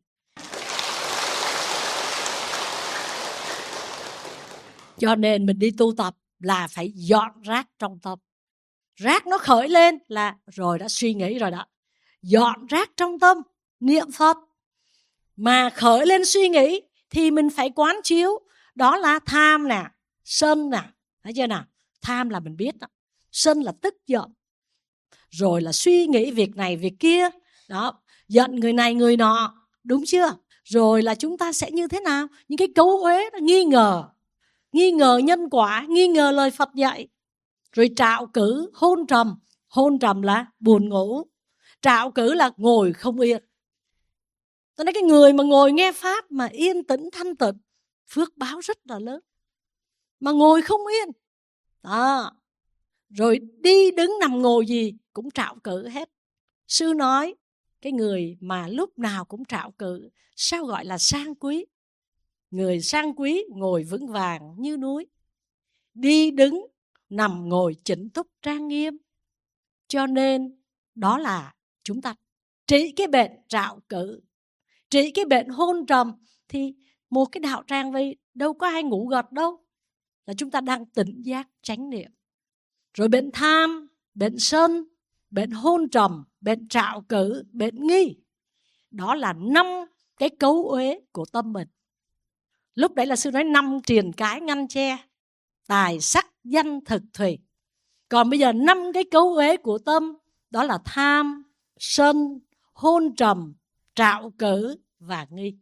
Cho nên mình đi tu tập là phải dọn rác trong tâm. Rác nó khởi lên là rồi đã suy nghĩ rồi đó. Dọn rác trong tâm, niệm Phật. Mà khởi lên suy nghĩ thì mình phải quán chiếu. Đó là tham nè, sân nè. Thấy chưa nào? Tham là mình biết đó. Sân là tức giận. Rồi là suy nghĩ việc này việc kia. Đó, giận người này người nọ. Đúng chưa? Rồi là chúng ta sẽ như thế nào? Những cái cấu uế, nghi ngờ. Nghi ngờ nhân quả, nghi ngờ lời Phật dạy. Rồi trạo cử, hôn trầm. Hôn trầm là buồn ngủ. Trạo cử là ngồi không yên. Tôi nói cái người mà ngồi nghe Pháp mà yên tĩnh thanh tịnh, phước báo rất là lớn. Mà ngồi không yên. Đó. Rồi đi đứng nằm ngồi gì cũng trạo cử hết. Sư nói cái người mà lúc nào cũng trạo cử sao gọi là sang quý? Người sang quý ngồi vững vàng như núi, đi đứng nằm ngồi chỉnh túc trang nghiêm. Cho nên đó là chúng ta trị cái bệnh trạo cử, trị cái bệnh hôn trầm. Thì một cái đạo tràng vậy đâu có ai ngủ gật đâu, là chúng ta đang tỉnh giác chánh niệm. Rồi bệnh tham, bệnh sân, bệnh hôn trầm, bệnh trạo cử, bệnh nghi. Đó là năm cái cấu uế của tâm mình. Lúc đấy là sư nói năm triền cái ngăn che, tài sắc danh thực thùy. Còn bây giờ năm cái cấu uế của tâm, đó là tham, sân, hôn trầm, trạo cử và nghi.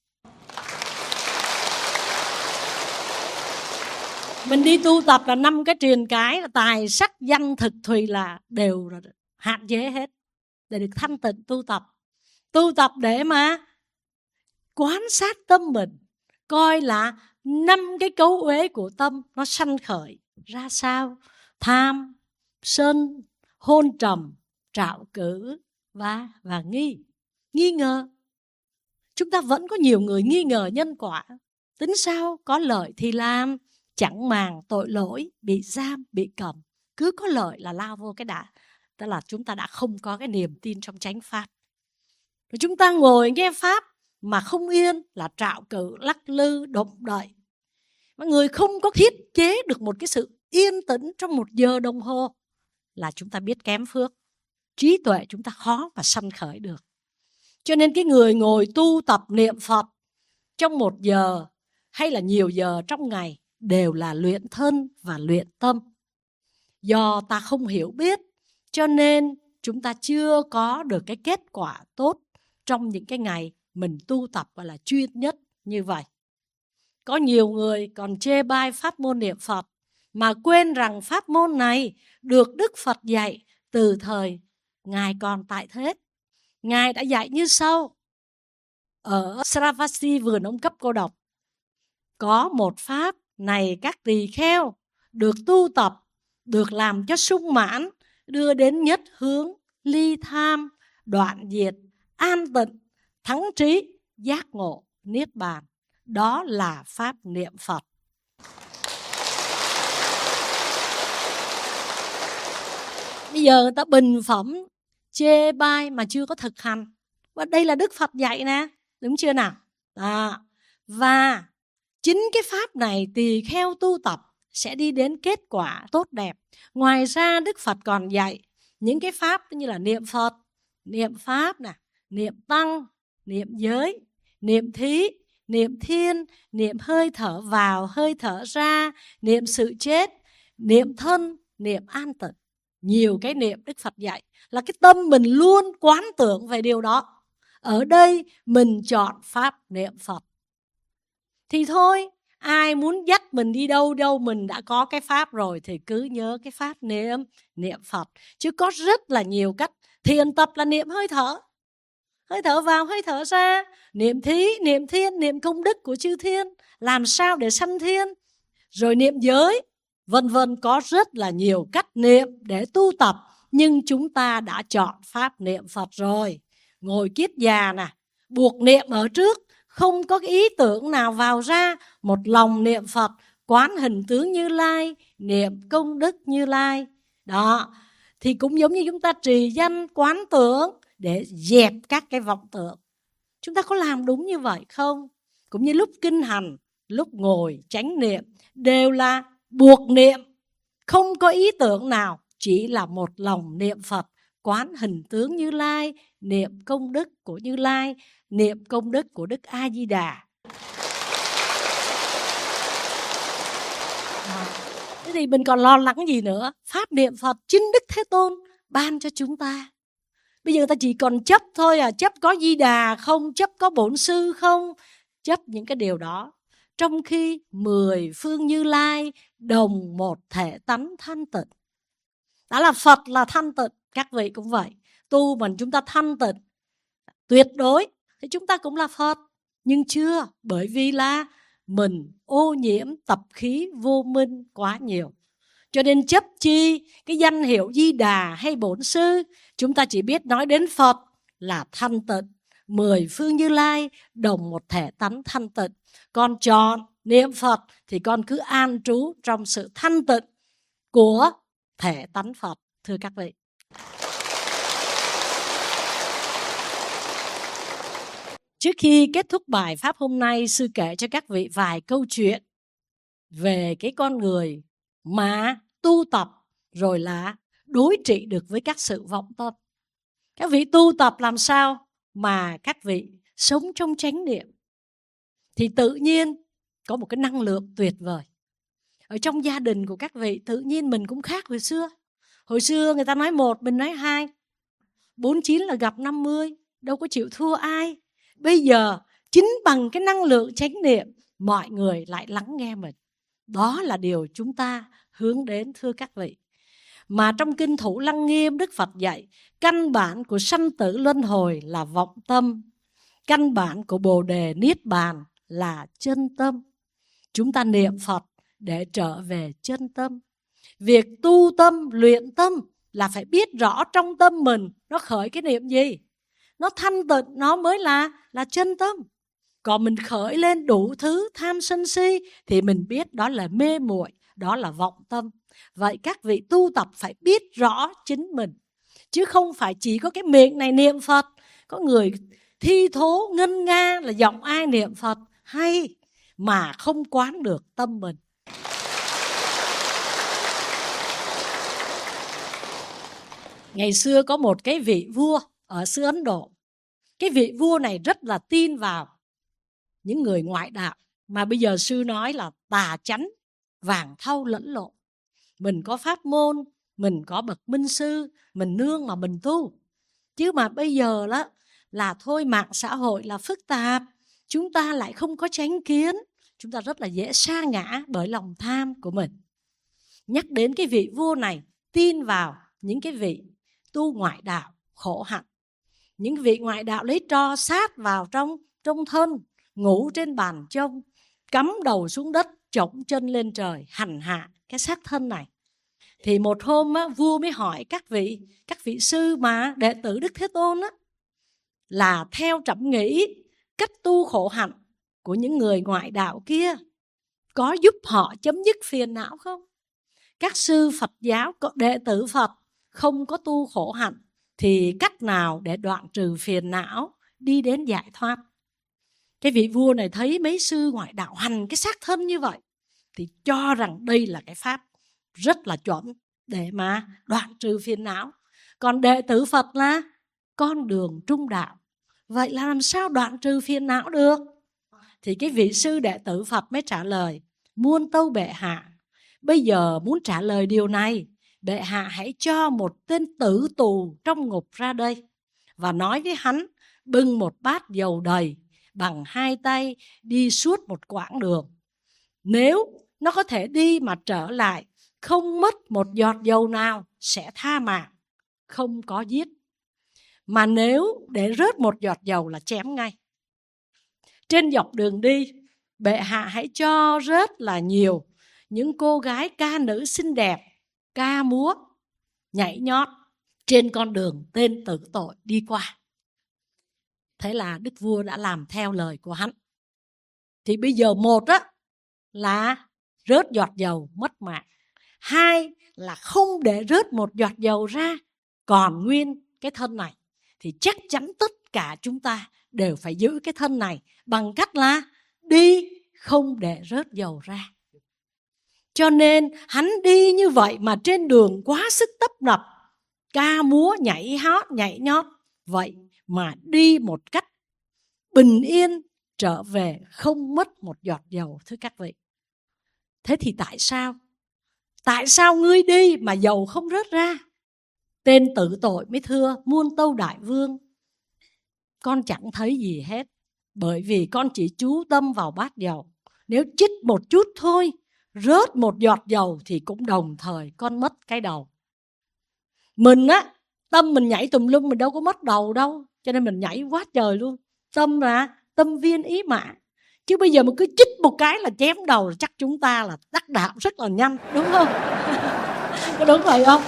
Mình đi tu tập là năm cái triền cái, là tài sắc danh thực thùy là đều hạn chế hết để được thanh tịnh tu tập. Tu tập để mà quán sát tâm mình, coi là năm cái cấu uế của tâm nó sanh khởi ra sao. Tham, sân, hôn trầm, trạo cử và, và nghi. Nghi ngờ. Chúng ta vẫn có nhiều người nghi ngờ nhân quả. Tính sao có lợi thì làm, chẳng màng tội lỗi, bị giam, bị cầm. Cứ có lợi là lao vô cái đã. Tức là chúng ta đã không có cái niềm tin trong chánh pháp. Rồi chúng ta ngồi nghe pháp mà không yên là trạo cử, lắc lư, động đậy. Mọi người không có thiết chế được một cái sự yên tĩnh trong một giờ đồng hồ là chúng ta biết kém phước. Trí tuệ chúng ta khó mà sanh khởi được. Cho nên cái người ngồi tu tập niệm Phật trong một giờ hay là nhiều giờ trong ngày đều là luyện thân và luyện tâm. Do ta không hiểu biết cho nên chúng ta chưa có được cái kết quả tốt trong những cái ngày mình tu tập gọi là chuyên nhất như vậy. Có nhiều người còn chê bai pháp môn niệm Phật mà quên rằng pháp môn này được Đức Phật dạy từ thời Ngài còn tại thế. Ngài đã dạy như sau. Ở Sravasi vườn ông Cấp Cô Độc có một pháp này các tỳ kheo được tu tập, được làm cho sung mãn, đưa đến nhất hướng, ly tham, đoạn diệt, an tịnh, thắng trí, giác ngộ, niết bàn. Đó là pháp niệm Phật. Bây giờ người ta bình phẩm, chê bai mà chưa có thực hành. Và đây là Đức Phật dạy nè, đúng chưa nào? À, và chính cái pháp này tỳ kheo tu tập sẽ đi đến kết quả tốt đẹp. Ngoài ra Đức Phật còn dạy những cái pháp như là niệm Phật, niệm Pháp, nè, niệm Tăng, niệm giới, niệm thí, niệm thiên, niệm hơi thở vào, hơi thở ra, niệm sự chết, niệm thân, niệm an tịnh. Nhiều cái niệm Đức Phật dạy là cái tâm mình luôn quán tưởng về điều đó. Ở đây mình chọn pháp niệm Phật. Thì thôi, ai muốn dắt mình đi đâu đâu, mình đã có cái pháp rồi thì cứ nhớ cái pháp niệm, niệm Phật. Chứ có rất là nhiều cách. Thiền tập là niệm hơi thở. Hơi thở vào, hơi thở ra. Niệm thí, niệm thiên, niệm công đức của chư thiên. Làm sao để sanh thiên. Rồi niệm giới, vân vân. Có rất là nhiều cách niệm để tu tập. Nhưng chúng ta đã chọn pháp niệm Phật rồi. Ngồi kiết già nè, buộc niệm ở trước. Không có cái ý tưởng nào vào ra. Một lòng niệm Phật, quán hình tướng Như Lai, niệm công đức Như Lai. Đó, thì cũng giống như chúng ta trì danh quán tưởng để dẹp các cái vọng tưởng. Chúng ta có làm đúng như vậy không? Cũng như lúc kinh hành, lúc ngồi chánh niệm đều là buộc niệm. Không có ý tưởng nào, chỉ là một lòng niệm Phật, quán hình tướng Như Lai, niệm công đức của Như Lai, niệm công đức của Đức A Di Đà. Thế thì mình còn lo lắng gì nữa? Pháp niệm Phật chính Đức Thế Tôn ban cho chúng ta. Bây giờ ta chỉ còn chấp thôi à. Chấp có Di Đà không, chấp có Bổn Sư không, chấp những cái điều đó. Trong khi mười phương Như Lai đồng một thể tánh thanh tịnh. Đã là Phật là thanh tịnh, các vị cũng vậy. Tu mà chúng ta thanh tịnh tuyệt đối thì chúng ta cũng là Phật. Nhưng chưa, bởi vì là mình ô nhiễm tập khí vô minh quá nhiều. Cho nên chấp chi cái danh hiệu Di Đà hay Bổn Sư, chúng ta chỉ biết nói đến Phật là thanh tịnh, mười phương Như Lai đồng một thể tánh thanh tịnh. Con chọn niệm Phật thì con cứ an trú trong sự thanh tịnh của thể tánh Phật, thưa các vị. Trước khi kết thúc bài pháp hôm nay, sư kể cho các vị vài câu chuyện về cái con người mà tu tập rồi là đối trị được với các sự vọng tâm. Các vị tu tập làm sao mà các vị sống trong chánh niệm thì tự nhiên có một cái năng lượng tuyệt vời. Ở trong gia đình của các vị tự nhiên mình cũng khác hồi xưa. Hồi xưa người ta nói một, mình nói hai. Bốn chín là gặp năm mươi, đâu có chịu thua ai. Bây giờ chính bằng cái năng lượng chánh niệm, mọi người lại lắng nghe mình. Đó là điều chúng ta hướng đến, thưa các vị. Mà trong Kinh Thủ Lăng Nghiêm, Đức Phật dạy căn bản của sanh tử luân hồi là vọng tâm. Căn bản của Bồ Đề Niết Bàn là chân tâm. Chúng ta niệm Phật để trở về chân tâm. Việc tu tâm, luyện tâm là phải biết rõ trong tâm mình nó khởi cái niệm gì. Nó thanh tịnh, nó mới là, là chân tâm. Còn mình khởi lên đủ thứ tham sân si thì mình biết đó là mê muội, đó là vọng tâm. Vậy các vị tu tập phải biết rõ chính mình. Chứ không phải chỉ có cái miệng này niệm Phật. Có người thi thố ngân nga là giọng ai niệm Phật hay mà không quán được tâm mình. Ngày xưa có một cái vị vua ở xứ Ấn Độ. Cái vị vua này rất là tin vào những người ngoại đạo, mà bây giờ sư nói là tà chánh, vàng thau lẫn lộn. Mình có pháp môn, mình có bậc minh sư, mình nương mà mình tu. Chứ mà bây giờ đó là thôi mạng xã hội là phức tạp, chúng ta lại không có chánh kiến, chúng ta rất là dễ sa ngã bởi lòng tham của mình. Nhắc đến cái vị vua này tin vào những cái vị tu ngoại đạo khổ hạnh. Những vị ngoại đạo lấy tro sát vào trong, trong thân, ngủ trên bàn trông, cắm đầu xuống đất, chổng chân lên trời, hành hạ cái xác thân này. Thì một hôm á, vua mới hỏi các vị, các vị sư mà đệ tử Đức Thế Tôn á, là theo trẫm nghĩ cách tu khổ hạnh của những người ngoại đạo kia có giúp họ chấm dứt phiền não không? Các sư Phật giáo, đệ tử Phật không có tu khổ hạnh thì cách nào để đoạn trừ phiền não, đi đến giải thoát? Cái vị vua này thấy mấy sư ngoại đạo hành cái xác thân như vậy thì cho rằng đây là cái pháp rất là chuẩn để mà đoạn trừ phiền não. Còn đệ tử Phật là con đường trung đạo. Vậy là làm sao đoạn trừ phiền não được? Thì cái vị sư đệ tử Phật mới trả lời: muôn tâu bệ hạ, bây giờ muốn trả lời điều này, bệ hạ hãy cho một tên tử tù trong ngục ra đây và nói với hắn bưng một bát dầu đầy bằng hai tay đi suốt một quãng đường. Nếu nó có thể đi mà trở lại, không mất một giọt dầu nào, sẽ tha mạng, không có giết. Mà nếu để rớt một giọt dầu là chém ngay. Trên dọc đường đi, bệ hạ hãy cho rất là nhiều những cô gái ca nữ xinh đẹp, ca múa, nhảy nhót trên con đường tên tử tội đi qua. Thế là đức vua đã làm theo lời của hắn. Thì bây giờ một á, là rớt giọt dầu mất mạng. Hai là không để rớt một giọt dầu ra, còn nguyên cái thân này. Thì chắc chắn tất cả chúng ta đều phải giữ cái thân này bằng cách là đi không để rớt dầu ra. Cho nên hắn đi như vậy mà trên đường quá sức tấp nập, ca múa nhảy hót nhảy nhót, vậy mà đi một cách bình yên trở về không mất một giọt dầu, thưa các vị. Thế thì tại sao? Tại sao ngươi đi mà dầu không rớt ra? Tên tử tội mới thưa muôn tâu đại vương, con chẳng thấy gì hết, bởi vì con chỉ chú tâm vào bát dầu. Nếu chích một chút thôi, rớt một giọt dầu thì cũng đồng thời con mất cái đầu. Mình á, tâm mình nhảy tùm lum, mình đâu có mất đầu đâu, cho nên mình nhảy quá trời luôn. Tâm là tâm viên ý mã. Chứ bây giờ mà cứ chích một cái là chém đầu, chắc chúng ta là đắc đạo rất là nhanh, đúng không? Có đúng vậy không?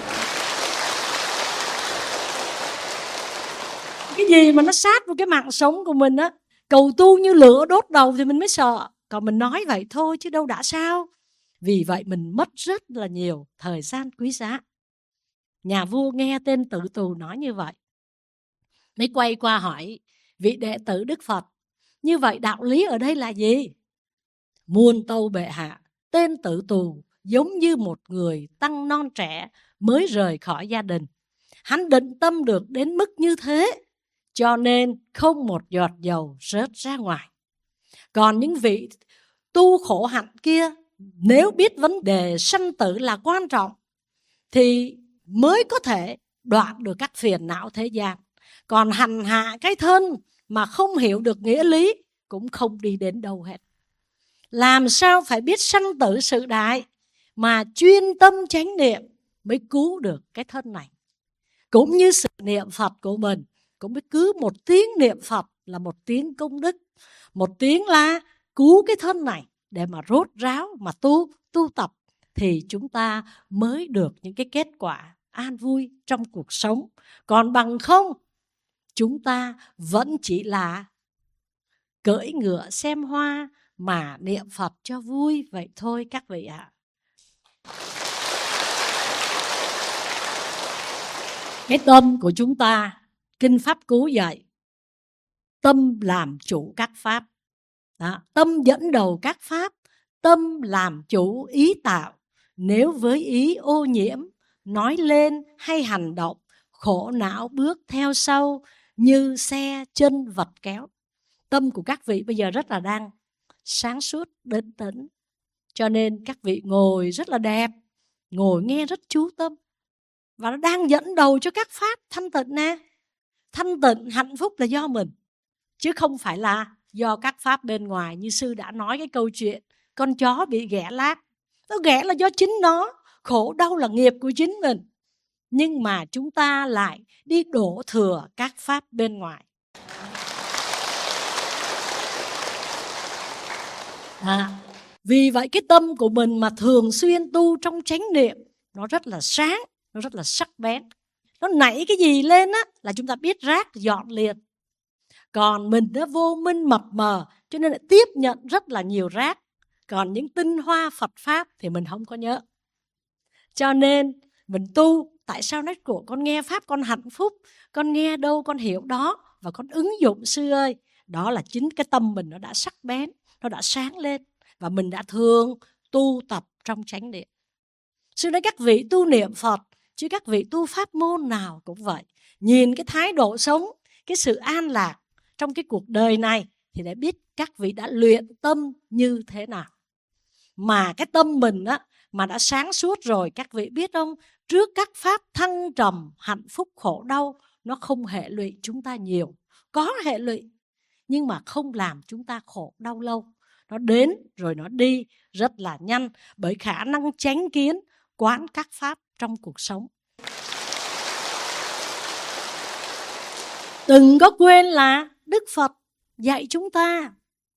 Cái gì mà nó sát vào cái mạng sống của mình á, cầu tu như lửa đốt đầu thì mình mới sợ. Còn mình nói vậy thôi chứ đâu đã sao. Vì vậy mình mất rất là nhiều thời gian quý giá. Nhà vua nghe tên tử tù nói như vậy, mới quay qua hỏi vị đệ tử Đức Phật, như vậy đạo lý ở đây là gì? Muôn tâu bệ hạ, tên tử tù giống như một người tăng non trẻ mới rời khỏi gia đình. Hắn định tâm được đến mức như thế, cho nên không một giọt dầu rớt ra ngoài. Còn những vị tu khổ hạnh kia, nếu biết vấn đề sanh tử là quan trọng thì mới có thể đoạn được các phiền não thế gian. Còn hành hạ cái thân mà không hiểu được nghĩa lý cũng không đi đến đâu hết. Làm sao phải biết sanh tử sự đại mà chuyên tâm chánh niệm mới cứu được cái thân này. Cũng như sự niệm Phật của mình, cũng biết cứ một tiếng niệm Phật là một tiếng công đức, một tiếng là cứu cái thân này để mà rốt ráo mà tu tu tập thì chúng ta mới được những cái kết quả an vui trong cuộc sống. Còn bằng không, chúng ta vẫn chỉ là cưỡi ngựa xem hoa mà niệm Phật cho vui vậy thôi các vị ạ. Cái tâm của chúng ta, Kinh Pháp Cú dạy, tâm làm chủ các pháp. Đó, tâm dẫn đầu các pháp, tâm làm chủ ý tạo. Nếu với ý ô nhiễm, nói lên hay hành động, khổ não bước theo sau như xe chân vật kéo. Tâm của các vị bây giờ rất là đang sáng suốt, định tĩnh. Cho nên các vị ngồi rất là đẹp, ngồi nghe rất chú tâm. Và nó đang dẫn đầu cho các pháp thanh tịnh nè. Thanh tịnh, hạnh phúc là do mình, chứ không phải là do các pháp bên ngoài. Như sư đã nói cái câu chuyện con chó bị ghẻ lát. Nó ghẻ là do chính nó, khổ đau là nghiệp của chính mình. Nhưng mà chúng ta lại đi đổ thừa các pháp bên ngoài. À, vì vậy cái tâm của mình mà thường xuyên tu trong chánh niệm, nó rất là sáng, nó rất là sắc bén. Nó nảy cái gì lên á là chúng ta biết rác dọn liền. Còn mình đã vô minh mập mờ, cho nên lại tiếp nhận rất là nhiều rác. Còn những tinh hoa Phật Pháp thì mình không có nhớ. Cho nên mình tu, tại sao nói của con nghe Pháp con hạnh phúc, con nghe đâu con hiểu đó và con ứng dụng sư ơi. Đó là chính cái tâm mình nó đã sắc bén, nó đã sáng lên và mình đã thường tu tập trong chánh niệm. Sư nói các vị tu niệm Phật, chứ các vị tu pháp môn nào cũng vậy. Nhìn cái thái độ sống, cái sự an lạc trong cái cuộc đời này thì để biết các vị đã luyện tâm như thế nào. Mà cái tâm mình á, mà đã sáng suốt rồi, các vị biết không? Trước các pháp thăng trầm, hạnh phúc khổ đau, nó không hệ lụy chúng ta nhiều. Có hệ lụy, nhưng mà không làm chúng ta khổ đau lâu. Nó đến rồi nó đi rất là nhanh, bởi khả năng chánh kiến, quán các pháp trong cuộc sống. Đừng có quên là Đức Phật dạy chúng ta,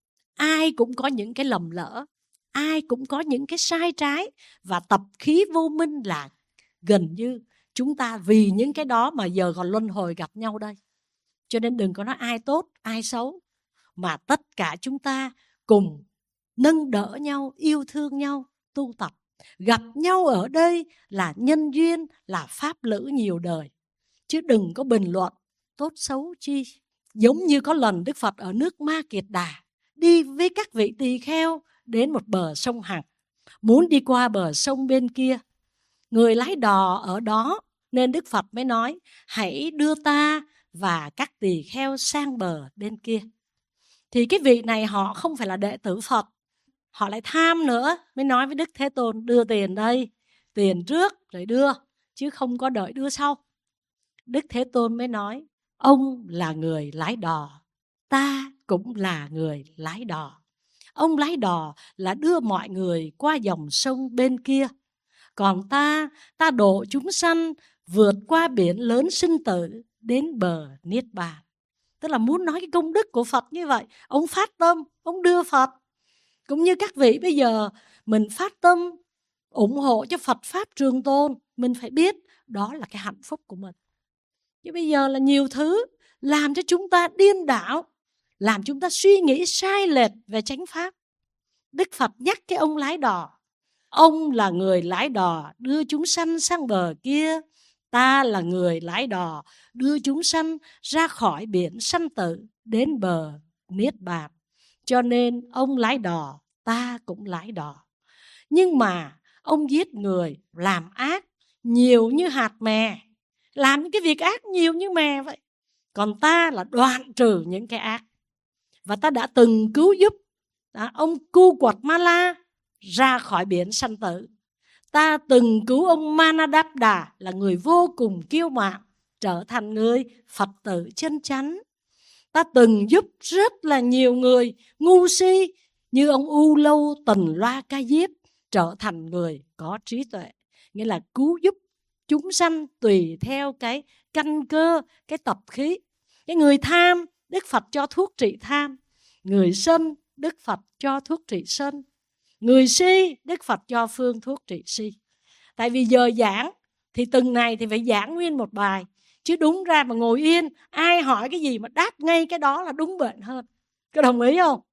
ai cũng có những cái lầm lỡ, ai cũng có những cái sai trái, và tập khí vô minh là gần như chúng ta vì những cái đó mà giờ còn luân hồi gặp nhau đây. Cho nên đừng có nói ai tốt, ai xấu, mà tất cả chúng ta cùng nâng đỡ nhau, yêu thương nhau, tu tập. Gặp nhau ở đây là nhân duyên, là pháp lữ nhiều đời. Chứ đừng có bình luận tốt xấu chi. Giống như có lần Đức Phật ở nước Ma Kiệt Đà, đi với các vị tỳ kheo đến một bờ sông Hằng, muốn đi qua bờ sông bên kia. Người lái đò ở đó nên Đức Phật mới nói, hãy đưa ta và các tỳ kheo sang bờ bên kia. Thì cái vị này họ không phải là đệ tử Phật, họ lại tham nữa, mới nói với Đức Thế Tôn, đưa tiền đây, tiền trước rồi đưa, chứ không có đợi đưa sau. Đức Thế Tôn mới nói, ông là người lái đò, ta cũng là người lái đò. Ông lái đò là đưa mọi người qua dòng sông bên kia, còn ta, ta độ chúng sanh vượt qua biển lớn sinh tử đến bờ Niết Bàn. Tức là muốn nói cái công đức của Phật như vậy. Ông phát tâm, ông đưa Phật. Cũng như các vị bây giờ, mình phát tâm ủng hộ cho Phật Pháp Trường Tôn, mình phải biết đó là cái hạnh phúc của mình. Chứ bây giờ là nhiều thứ làm cho chúng ta điên đảo, làm chúng ta suy nghĩ sai lệch về chánh pháp. Đức Phật nhắc cái ông lái đò, ông là người lái đò đưa chúng sanh sang bờ kia, ta là người lái đò đưa chúng sanh ra khỏi biển sanh tử đến bờ Niết Bàn. Cho nên ông lái đò, ta cũng lái đò. Nhưng mà ông giết người, làm ác nhiều như hạt mè, làm những cái việc ác nhiều như mè vậy. Còn ta là đoạn trừ những cái ác. Và ta đã từng cứu giúp đó, ông Cu Quật Ma La ra khỏi biển sanh tử. Ta từng cứu ông Manadapda là người vô cùng kiêu mạn, trở thành người Phật tử chân chánh. Ta từng giúp rất là nhiều người ngu si như ông U Lâu Tần Loa Ca Diếp trở thành người có trí tuệ. Nghĩa là cứu giúp chúng sanh tùy theo cái căn cơ, cái tập khí. Cái người tham, Đức Phật cho thuốc trị tham. Người sân, Đức Phật cho thuốc trị sân. Người si, Đức Phật cho phương thuốc trị si. Tại vì giờ giảng thì từng này thì phải giảng nguyên một bài. Chứ đúng ra mà ngồi yên, ai hỏi cái gì mà đáp ngay cái đó là đúng bệnh hơn. Có đồng ý không?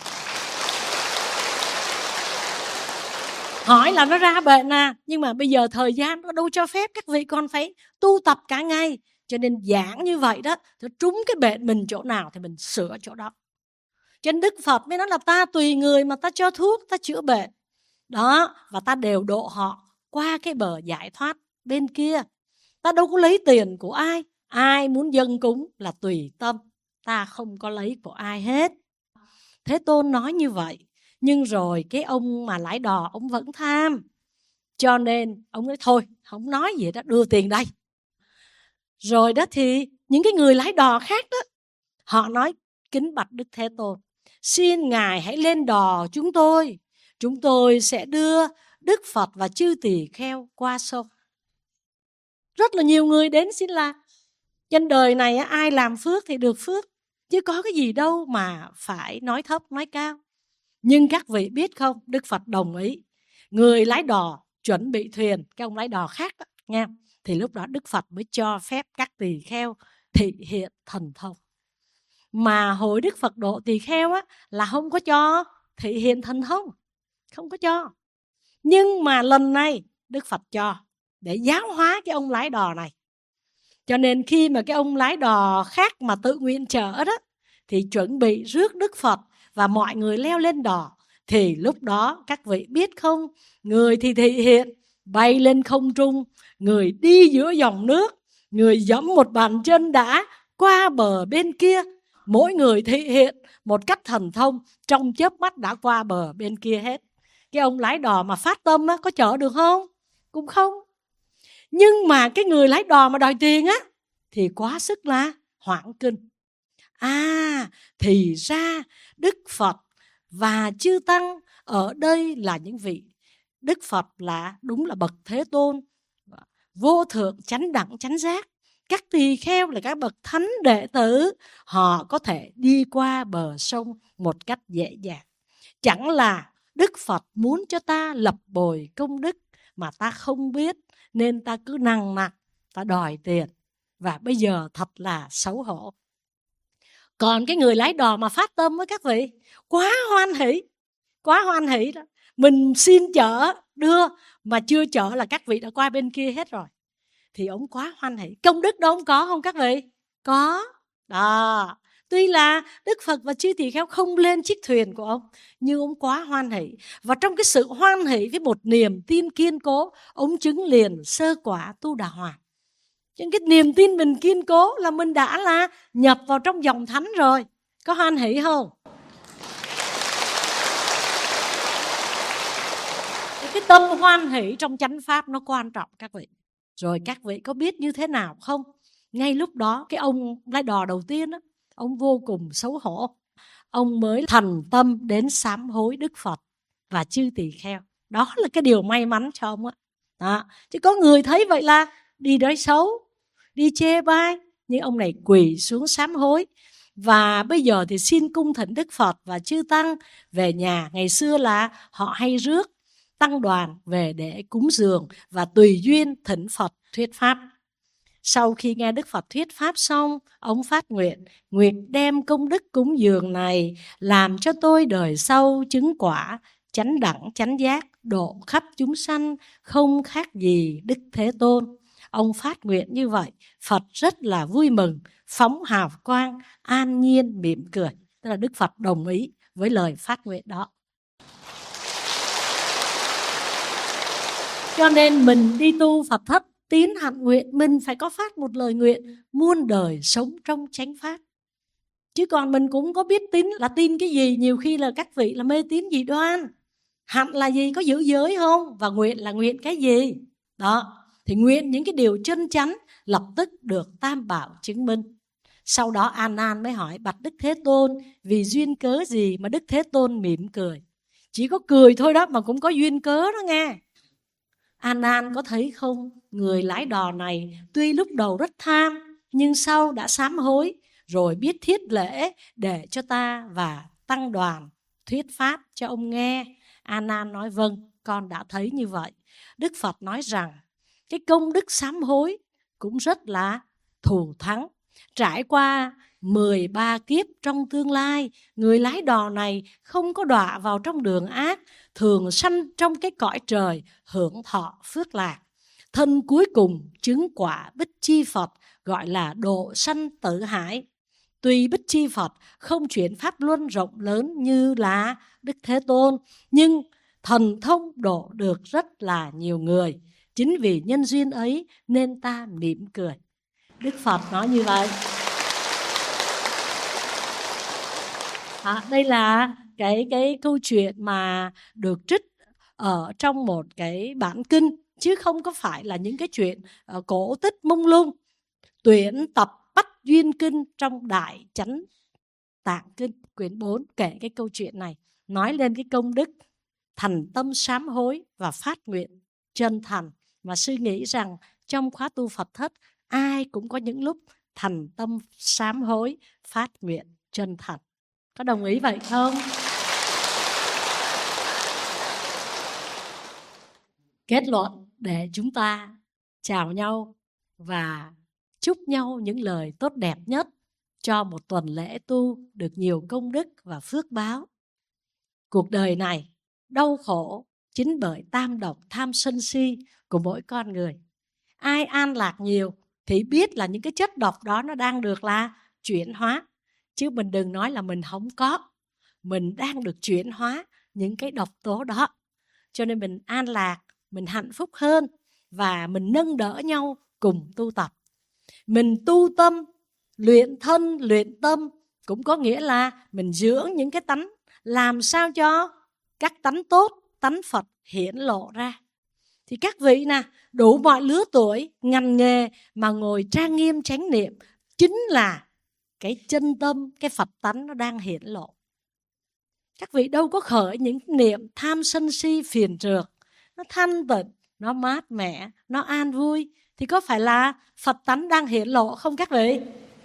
Hỏi là nó ra bệnh à. Nhưng mà bây giờ thời gian nó đâu cho phép, các vị còn phải tu tập cả ngày. Cho nên giảng như vậy đó, thì trúng cái bệnh mình chỗ nào thì mình sửa chỗ đó. Cho nên Đức Phật mới nói là ta tùy người mà ta cho thuốc, ta chữa bệnh. Đó, và ta đều độ họ qua cái bờ giải thoát bên kia. Ta đâu có lấy tiền của ai. Ai muốn dâng cúng là tùy tâm. Ta không có lấy của ai hết. Thế Tôn nói như vậy. Nhưng rồi cái ông mà lái đò, ông vẫn tham. Cho nên ông nói thôi, không nói gì đó, đưa tiền đây. Rồi đó thì những cái người lái đò khác đó, họ nói kính bạch Đức Thế Tôn, xin Ngài hãy lên đò chúng tôi. Chúng tôi sẽ đưa Đức Phật và chư tỳ kheo qua sông. Rất là nhiều người đến xin làm. Trên đời này ai làm phước thì được phước, chứ có cái gì đâu mà phải nói thấp nói cao. Nhưng các vị biết không, Đức Phật đồng ý. Người lái đò chuẩn bị thuyền, cái ông lái đò khác đó, nghe. Thì lúc đó Đức Phật mới cho phép các tỳ kheo thị hiện thần thông. Mà hồi Đức Phật độ tỳ kheo á, là không có cho thị hiện thần thông. Không có cho. Nhưng mà lần này Đức Phật cho để giáo hóa cái ông lái đò này. Cho nên khi mà cái ông lái đò khác mà tự nguyện chở đó, thì chuẩn bị rước Đức Phật và mọi người leo lên đò. Thì lúc đó các vị biết không, người thì thị hiện bay lên không trung, người đi giữa dòng nước, người giẫm một bàn chân đã qua bờ bên kia. Mỗi người thị hiện một cách thần thông, trong chớp mắt đã qua bờ bên kia hết. cái ông lái đò mà phát tâm á, có chở được không? Cũng không. Nhưng mà cái người lái đò mà đòi tiền á thì quá sức là hoảng kinh. À, thì ra Đức Phật và chư Tăng ở đây là những vị. Đức Phật là đúng là bậc Thế Tôn, vô thượng chánh đẳng chánh giác. Các tỳ kheo là các bậc thánh đệ tử, họ có thể đi qua bờ sông một cách dễ dàng. Chẳng là Đức Phật muốn cho ta lập bồi công đức mà ta không biết, nên ta cứ nằng nặc, ta đòi tiền. Và bây giờ thật là xấu hổ. Còn cái người lái đò mà phát tâm với các vị, quá hoan hỷ, quá hoan hỷ đó. Mình xin chở, đưa, mà chưa chở là các vị đã qua bên kia hết rồi. Thì ông quá hoan hỷ. Công đức đâu ông có không các vị? Có. Đó. Tuy là Đức Phật và chư tỳ kheo không lên chiếc thuyền của ông, nhưng ông quá hoan hỷ. Và trong cái sự hoan hỷ với một niềm tin kiên cố, ông chứng liền sơ quả Tu Đà Hoàng. Trên cái niềm tin mình kiên cố là mình đã là nhập vào trong dòng thánh rồi. Có hoan hỷ không? Cái tâm hoan hỷ trong chánh pháp nó quan trọng các vị. Rồi các vị có biết như thế nào không? Ngay lúc đó cái ông lái đò đầu tiên đó, ông vô cùng xấu hổ. Ông mới thành tâm đến sám hối Đức Phật và chư tỳ kheo. Đó là cái điều may mắn cho ông á. Đó. Chứ có người thấy vậy là đi nói xấu, đi chê bai, nhưng ông này quỳ xuống sám hối. Và bây giờ thì xin cung thỉnh Đức Phật và chư Tăng về nhà. Ngày xưa là họ hay rước tăng đoàn về để cúng dường và tùy duyên thỉnh Phật thuyết pháp. Sau khi nghe Đức Phật thuyết pháp xong, ông phát nguyện: nguyện đem công đức cúng dường này làm cho tôi đời sau chứng quả chánh đẳng chánh giác, độ khắp chúng sanh không khác gì Đức Thế Tôn. Ông phát nguyện như vậy, Phật rất là vui mừng, phóng hào quang, an nhiên mỉm cười. Tức là Đức Phật đồng ý với lời phát nguyện đó. Cho nên mình đi tu Phật thất, tín hạnh nguyện, mình phải có phát một lời nguyện muôn đời sống trong chánh pháp. Chứ còn mình cũng có biết tín là tin cái gì. Nhiều khi là các vị là mê tín dị đoan. Hạnh là gì? Có giữ giới không? Và nguyện là nguyện cái gì? Đó. Thì nguyện những cái điều chân chánh, lập tức được Tam Bảo chứng minh. Sau đó A Nan mới hỏi: bạch Đức Thế Tôn, vì duyên cớ gì mà Đức Thế Tôn mỉm cười? Chỉ có cười thôi đó mà cũng có duyên cớ đó nghe. A Nan có thấy không, người lái đò này tuy lúc đầu rất tham, nhưng sau đã sám hối, rồi biết thiết lễ để cho ta và tăng đoàn thuyết pháp cho ông nghe. A Nan nói: vâng, con đã thấy như vậy. Đức Phật nói rằng cái công đức sám hối cũng rất là thù thắng. Trải qua mười ba kiếp trong tương lai, người lái đò này không có đọa vào trong đường ác, thường sanh trong cái cõi trời hưởng thọ phước lạc. Thân cuối cùng chứng quả Bích Chi Phật, gọi là độ sanh tử hải. Tuy Bích Chi Phật không chuyển pháp luân rộng lớn như là Đức Thế Tôn, nhưng thần thông độ được rất là nhiều người. Chính vì nhân duyên ấy nên ta mỉm cười. Đức Phật nói như vậy. À, đây là cái, cái câu chuyện mà được trích ở trong một cái bản kinh, chứ không có phải là những cái chuyện uh, cổ tích mông lung. Tuyển tập Bách Duyên Kinh trong Đại Chánh Tạng Kinh quyển bốn kể cái câu chuyện này, nói lên cái công đức thành tâm sám hối và phát nguyện chân thành. Mà sư nghĩ rằng trong khóa tu Phật thất, ai cũng có những lúc thành tâm sám hối, phát nguyện chân thành. Có đồng ý vậy không? Kết luận để chúng ta chào nhau và chúc nhau những lời tốt đẹp nhất cho một tuần lễ tu được nhiều công đức và phước báo. Cuộc đời này đau khổ chính bởi tam độc tham sân si của mỗi con người. Ai an lạc nhiều thì biết là những cái chất độc đó nó đang được là chuyển hóa. Chứ mình đừng nói là mình không có. Mình đang được chuyển hóa những cái độc tố đó. Cho nên mình an lạc, mình hạnh phúc hơn và mình nâng đỡ nhau cùng tu tập. Mình tu tâm, luyện thân, luyện tâm cũng có nghĩa là mình dưỡng những cái tánh làm sao cho các tánh tốt tánh Phật hiển lộ ra. Thì các vị nè, đủ mọi lứa tuổi, ngành nghề mà ngồi trang nghiêm chánh niệm, chính là cái chân tâm, cái Phật tánh nó đang hiển lộ. Các vị đâu có khởi những niệm tham sân si phiền trược, nó thanh tịnh, nó mát mẻ, nó an vui, thì có phải là Phật tánh đang hiển lộ không các vị?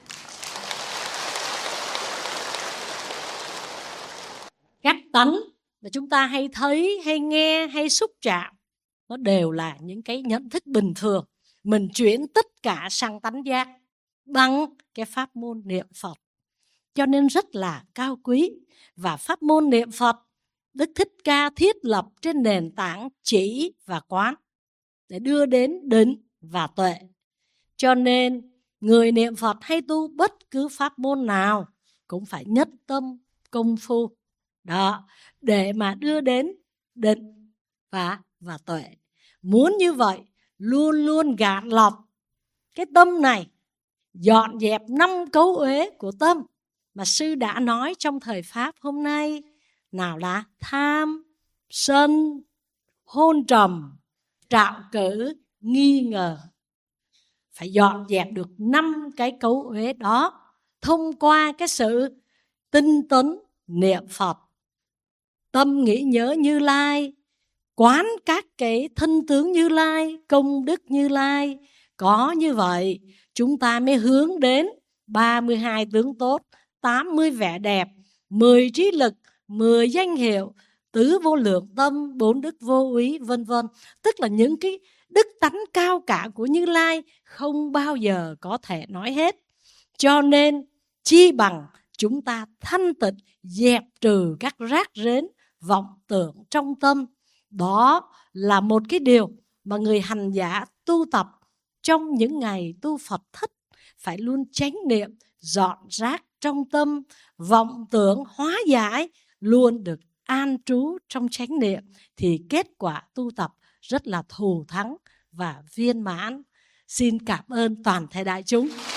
Các tánh mà chúng ta hay thấy, hay nghe, hay xúc chạm, nó đều là những cái nhận thức bình thường. Mình chuyển tất cả sang tánh giác bằng cái pháp môn niệm Phật. Cho nên rất là cao quý. Và pháp môn niệm Phật, Đức Thích Ca thiết lập trên nền tảng chỉ và quán để đưa đến định và tuệ. Cho nên người niệm Phật hay tu bất cứ pháp môn nào cũng phải nhất tâm công phu đó để mà đưa đến định và, và tuệ. Muốn như vậy, luôn luôn gạn lọc cái tâm này, dọn dẹp năm cấu uế của tâm mà sư đã nói trong thời Pháp hôm nay. Nào là tham, sân, hôn trầm, trạo cử, nghi ngờ. Phải dọn dẹp được năm cái cấu uế đó thông qua cái sự tinh tấn niệm Phật. Tâm nghĩ nhớ Như Lai, quán các cái thân tướng Như Lai, công đức Như Lai. Có như vậy chúng ta mới hướng đến ba mươi hai tướng tốt, tám mươi vẻ đẹp, mười trí lực, mười danh hiệu, tứ vô lượng tâm, bốn đức vô úy, vân vân. Tức là những cái đức tánh cao cả của Như Lai không bao giờ có thể nói hết. Cho nên chi bằng chúng ta thanh tịnh, dẹp trừ các rác rến, vọng tưởng trong tâm. Đó là một cái điều mà người hành giả tu tập trong những ngày tu Phật thất phải luôn chánh niệm, dọn rác trong tâm, vọng tưởng hóa giải, luôn được an trú trong chánh niệm, thì kết quả tu tập rất là thù thắng và viên mãn. Xin cảm ơn toàn thể đại chúng.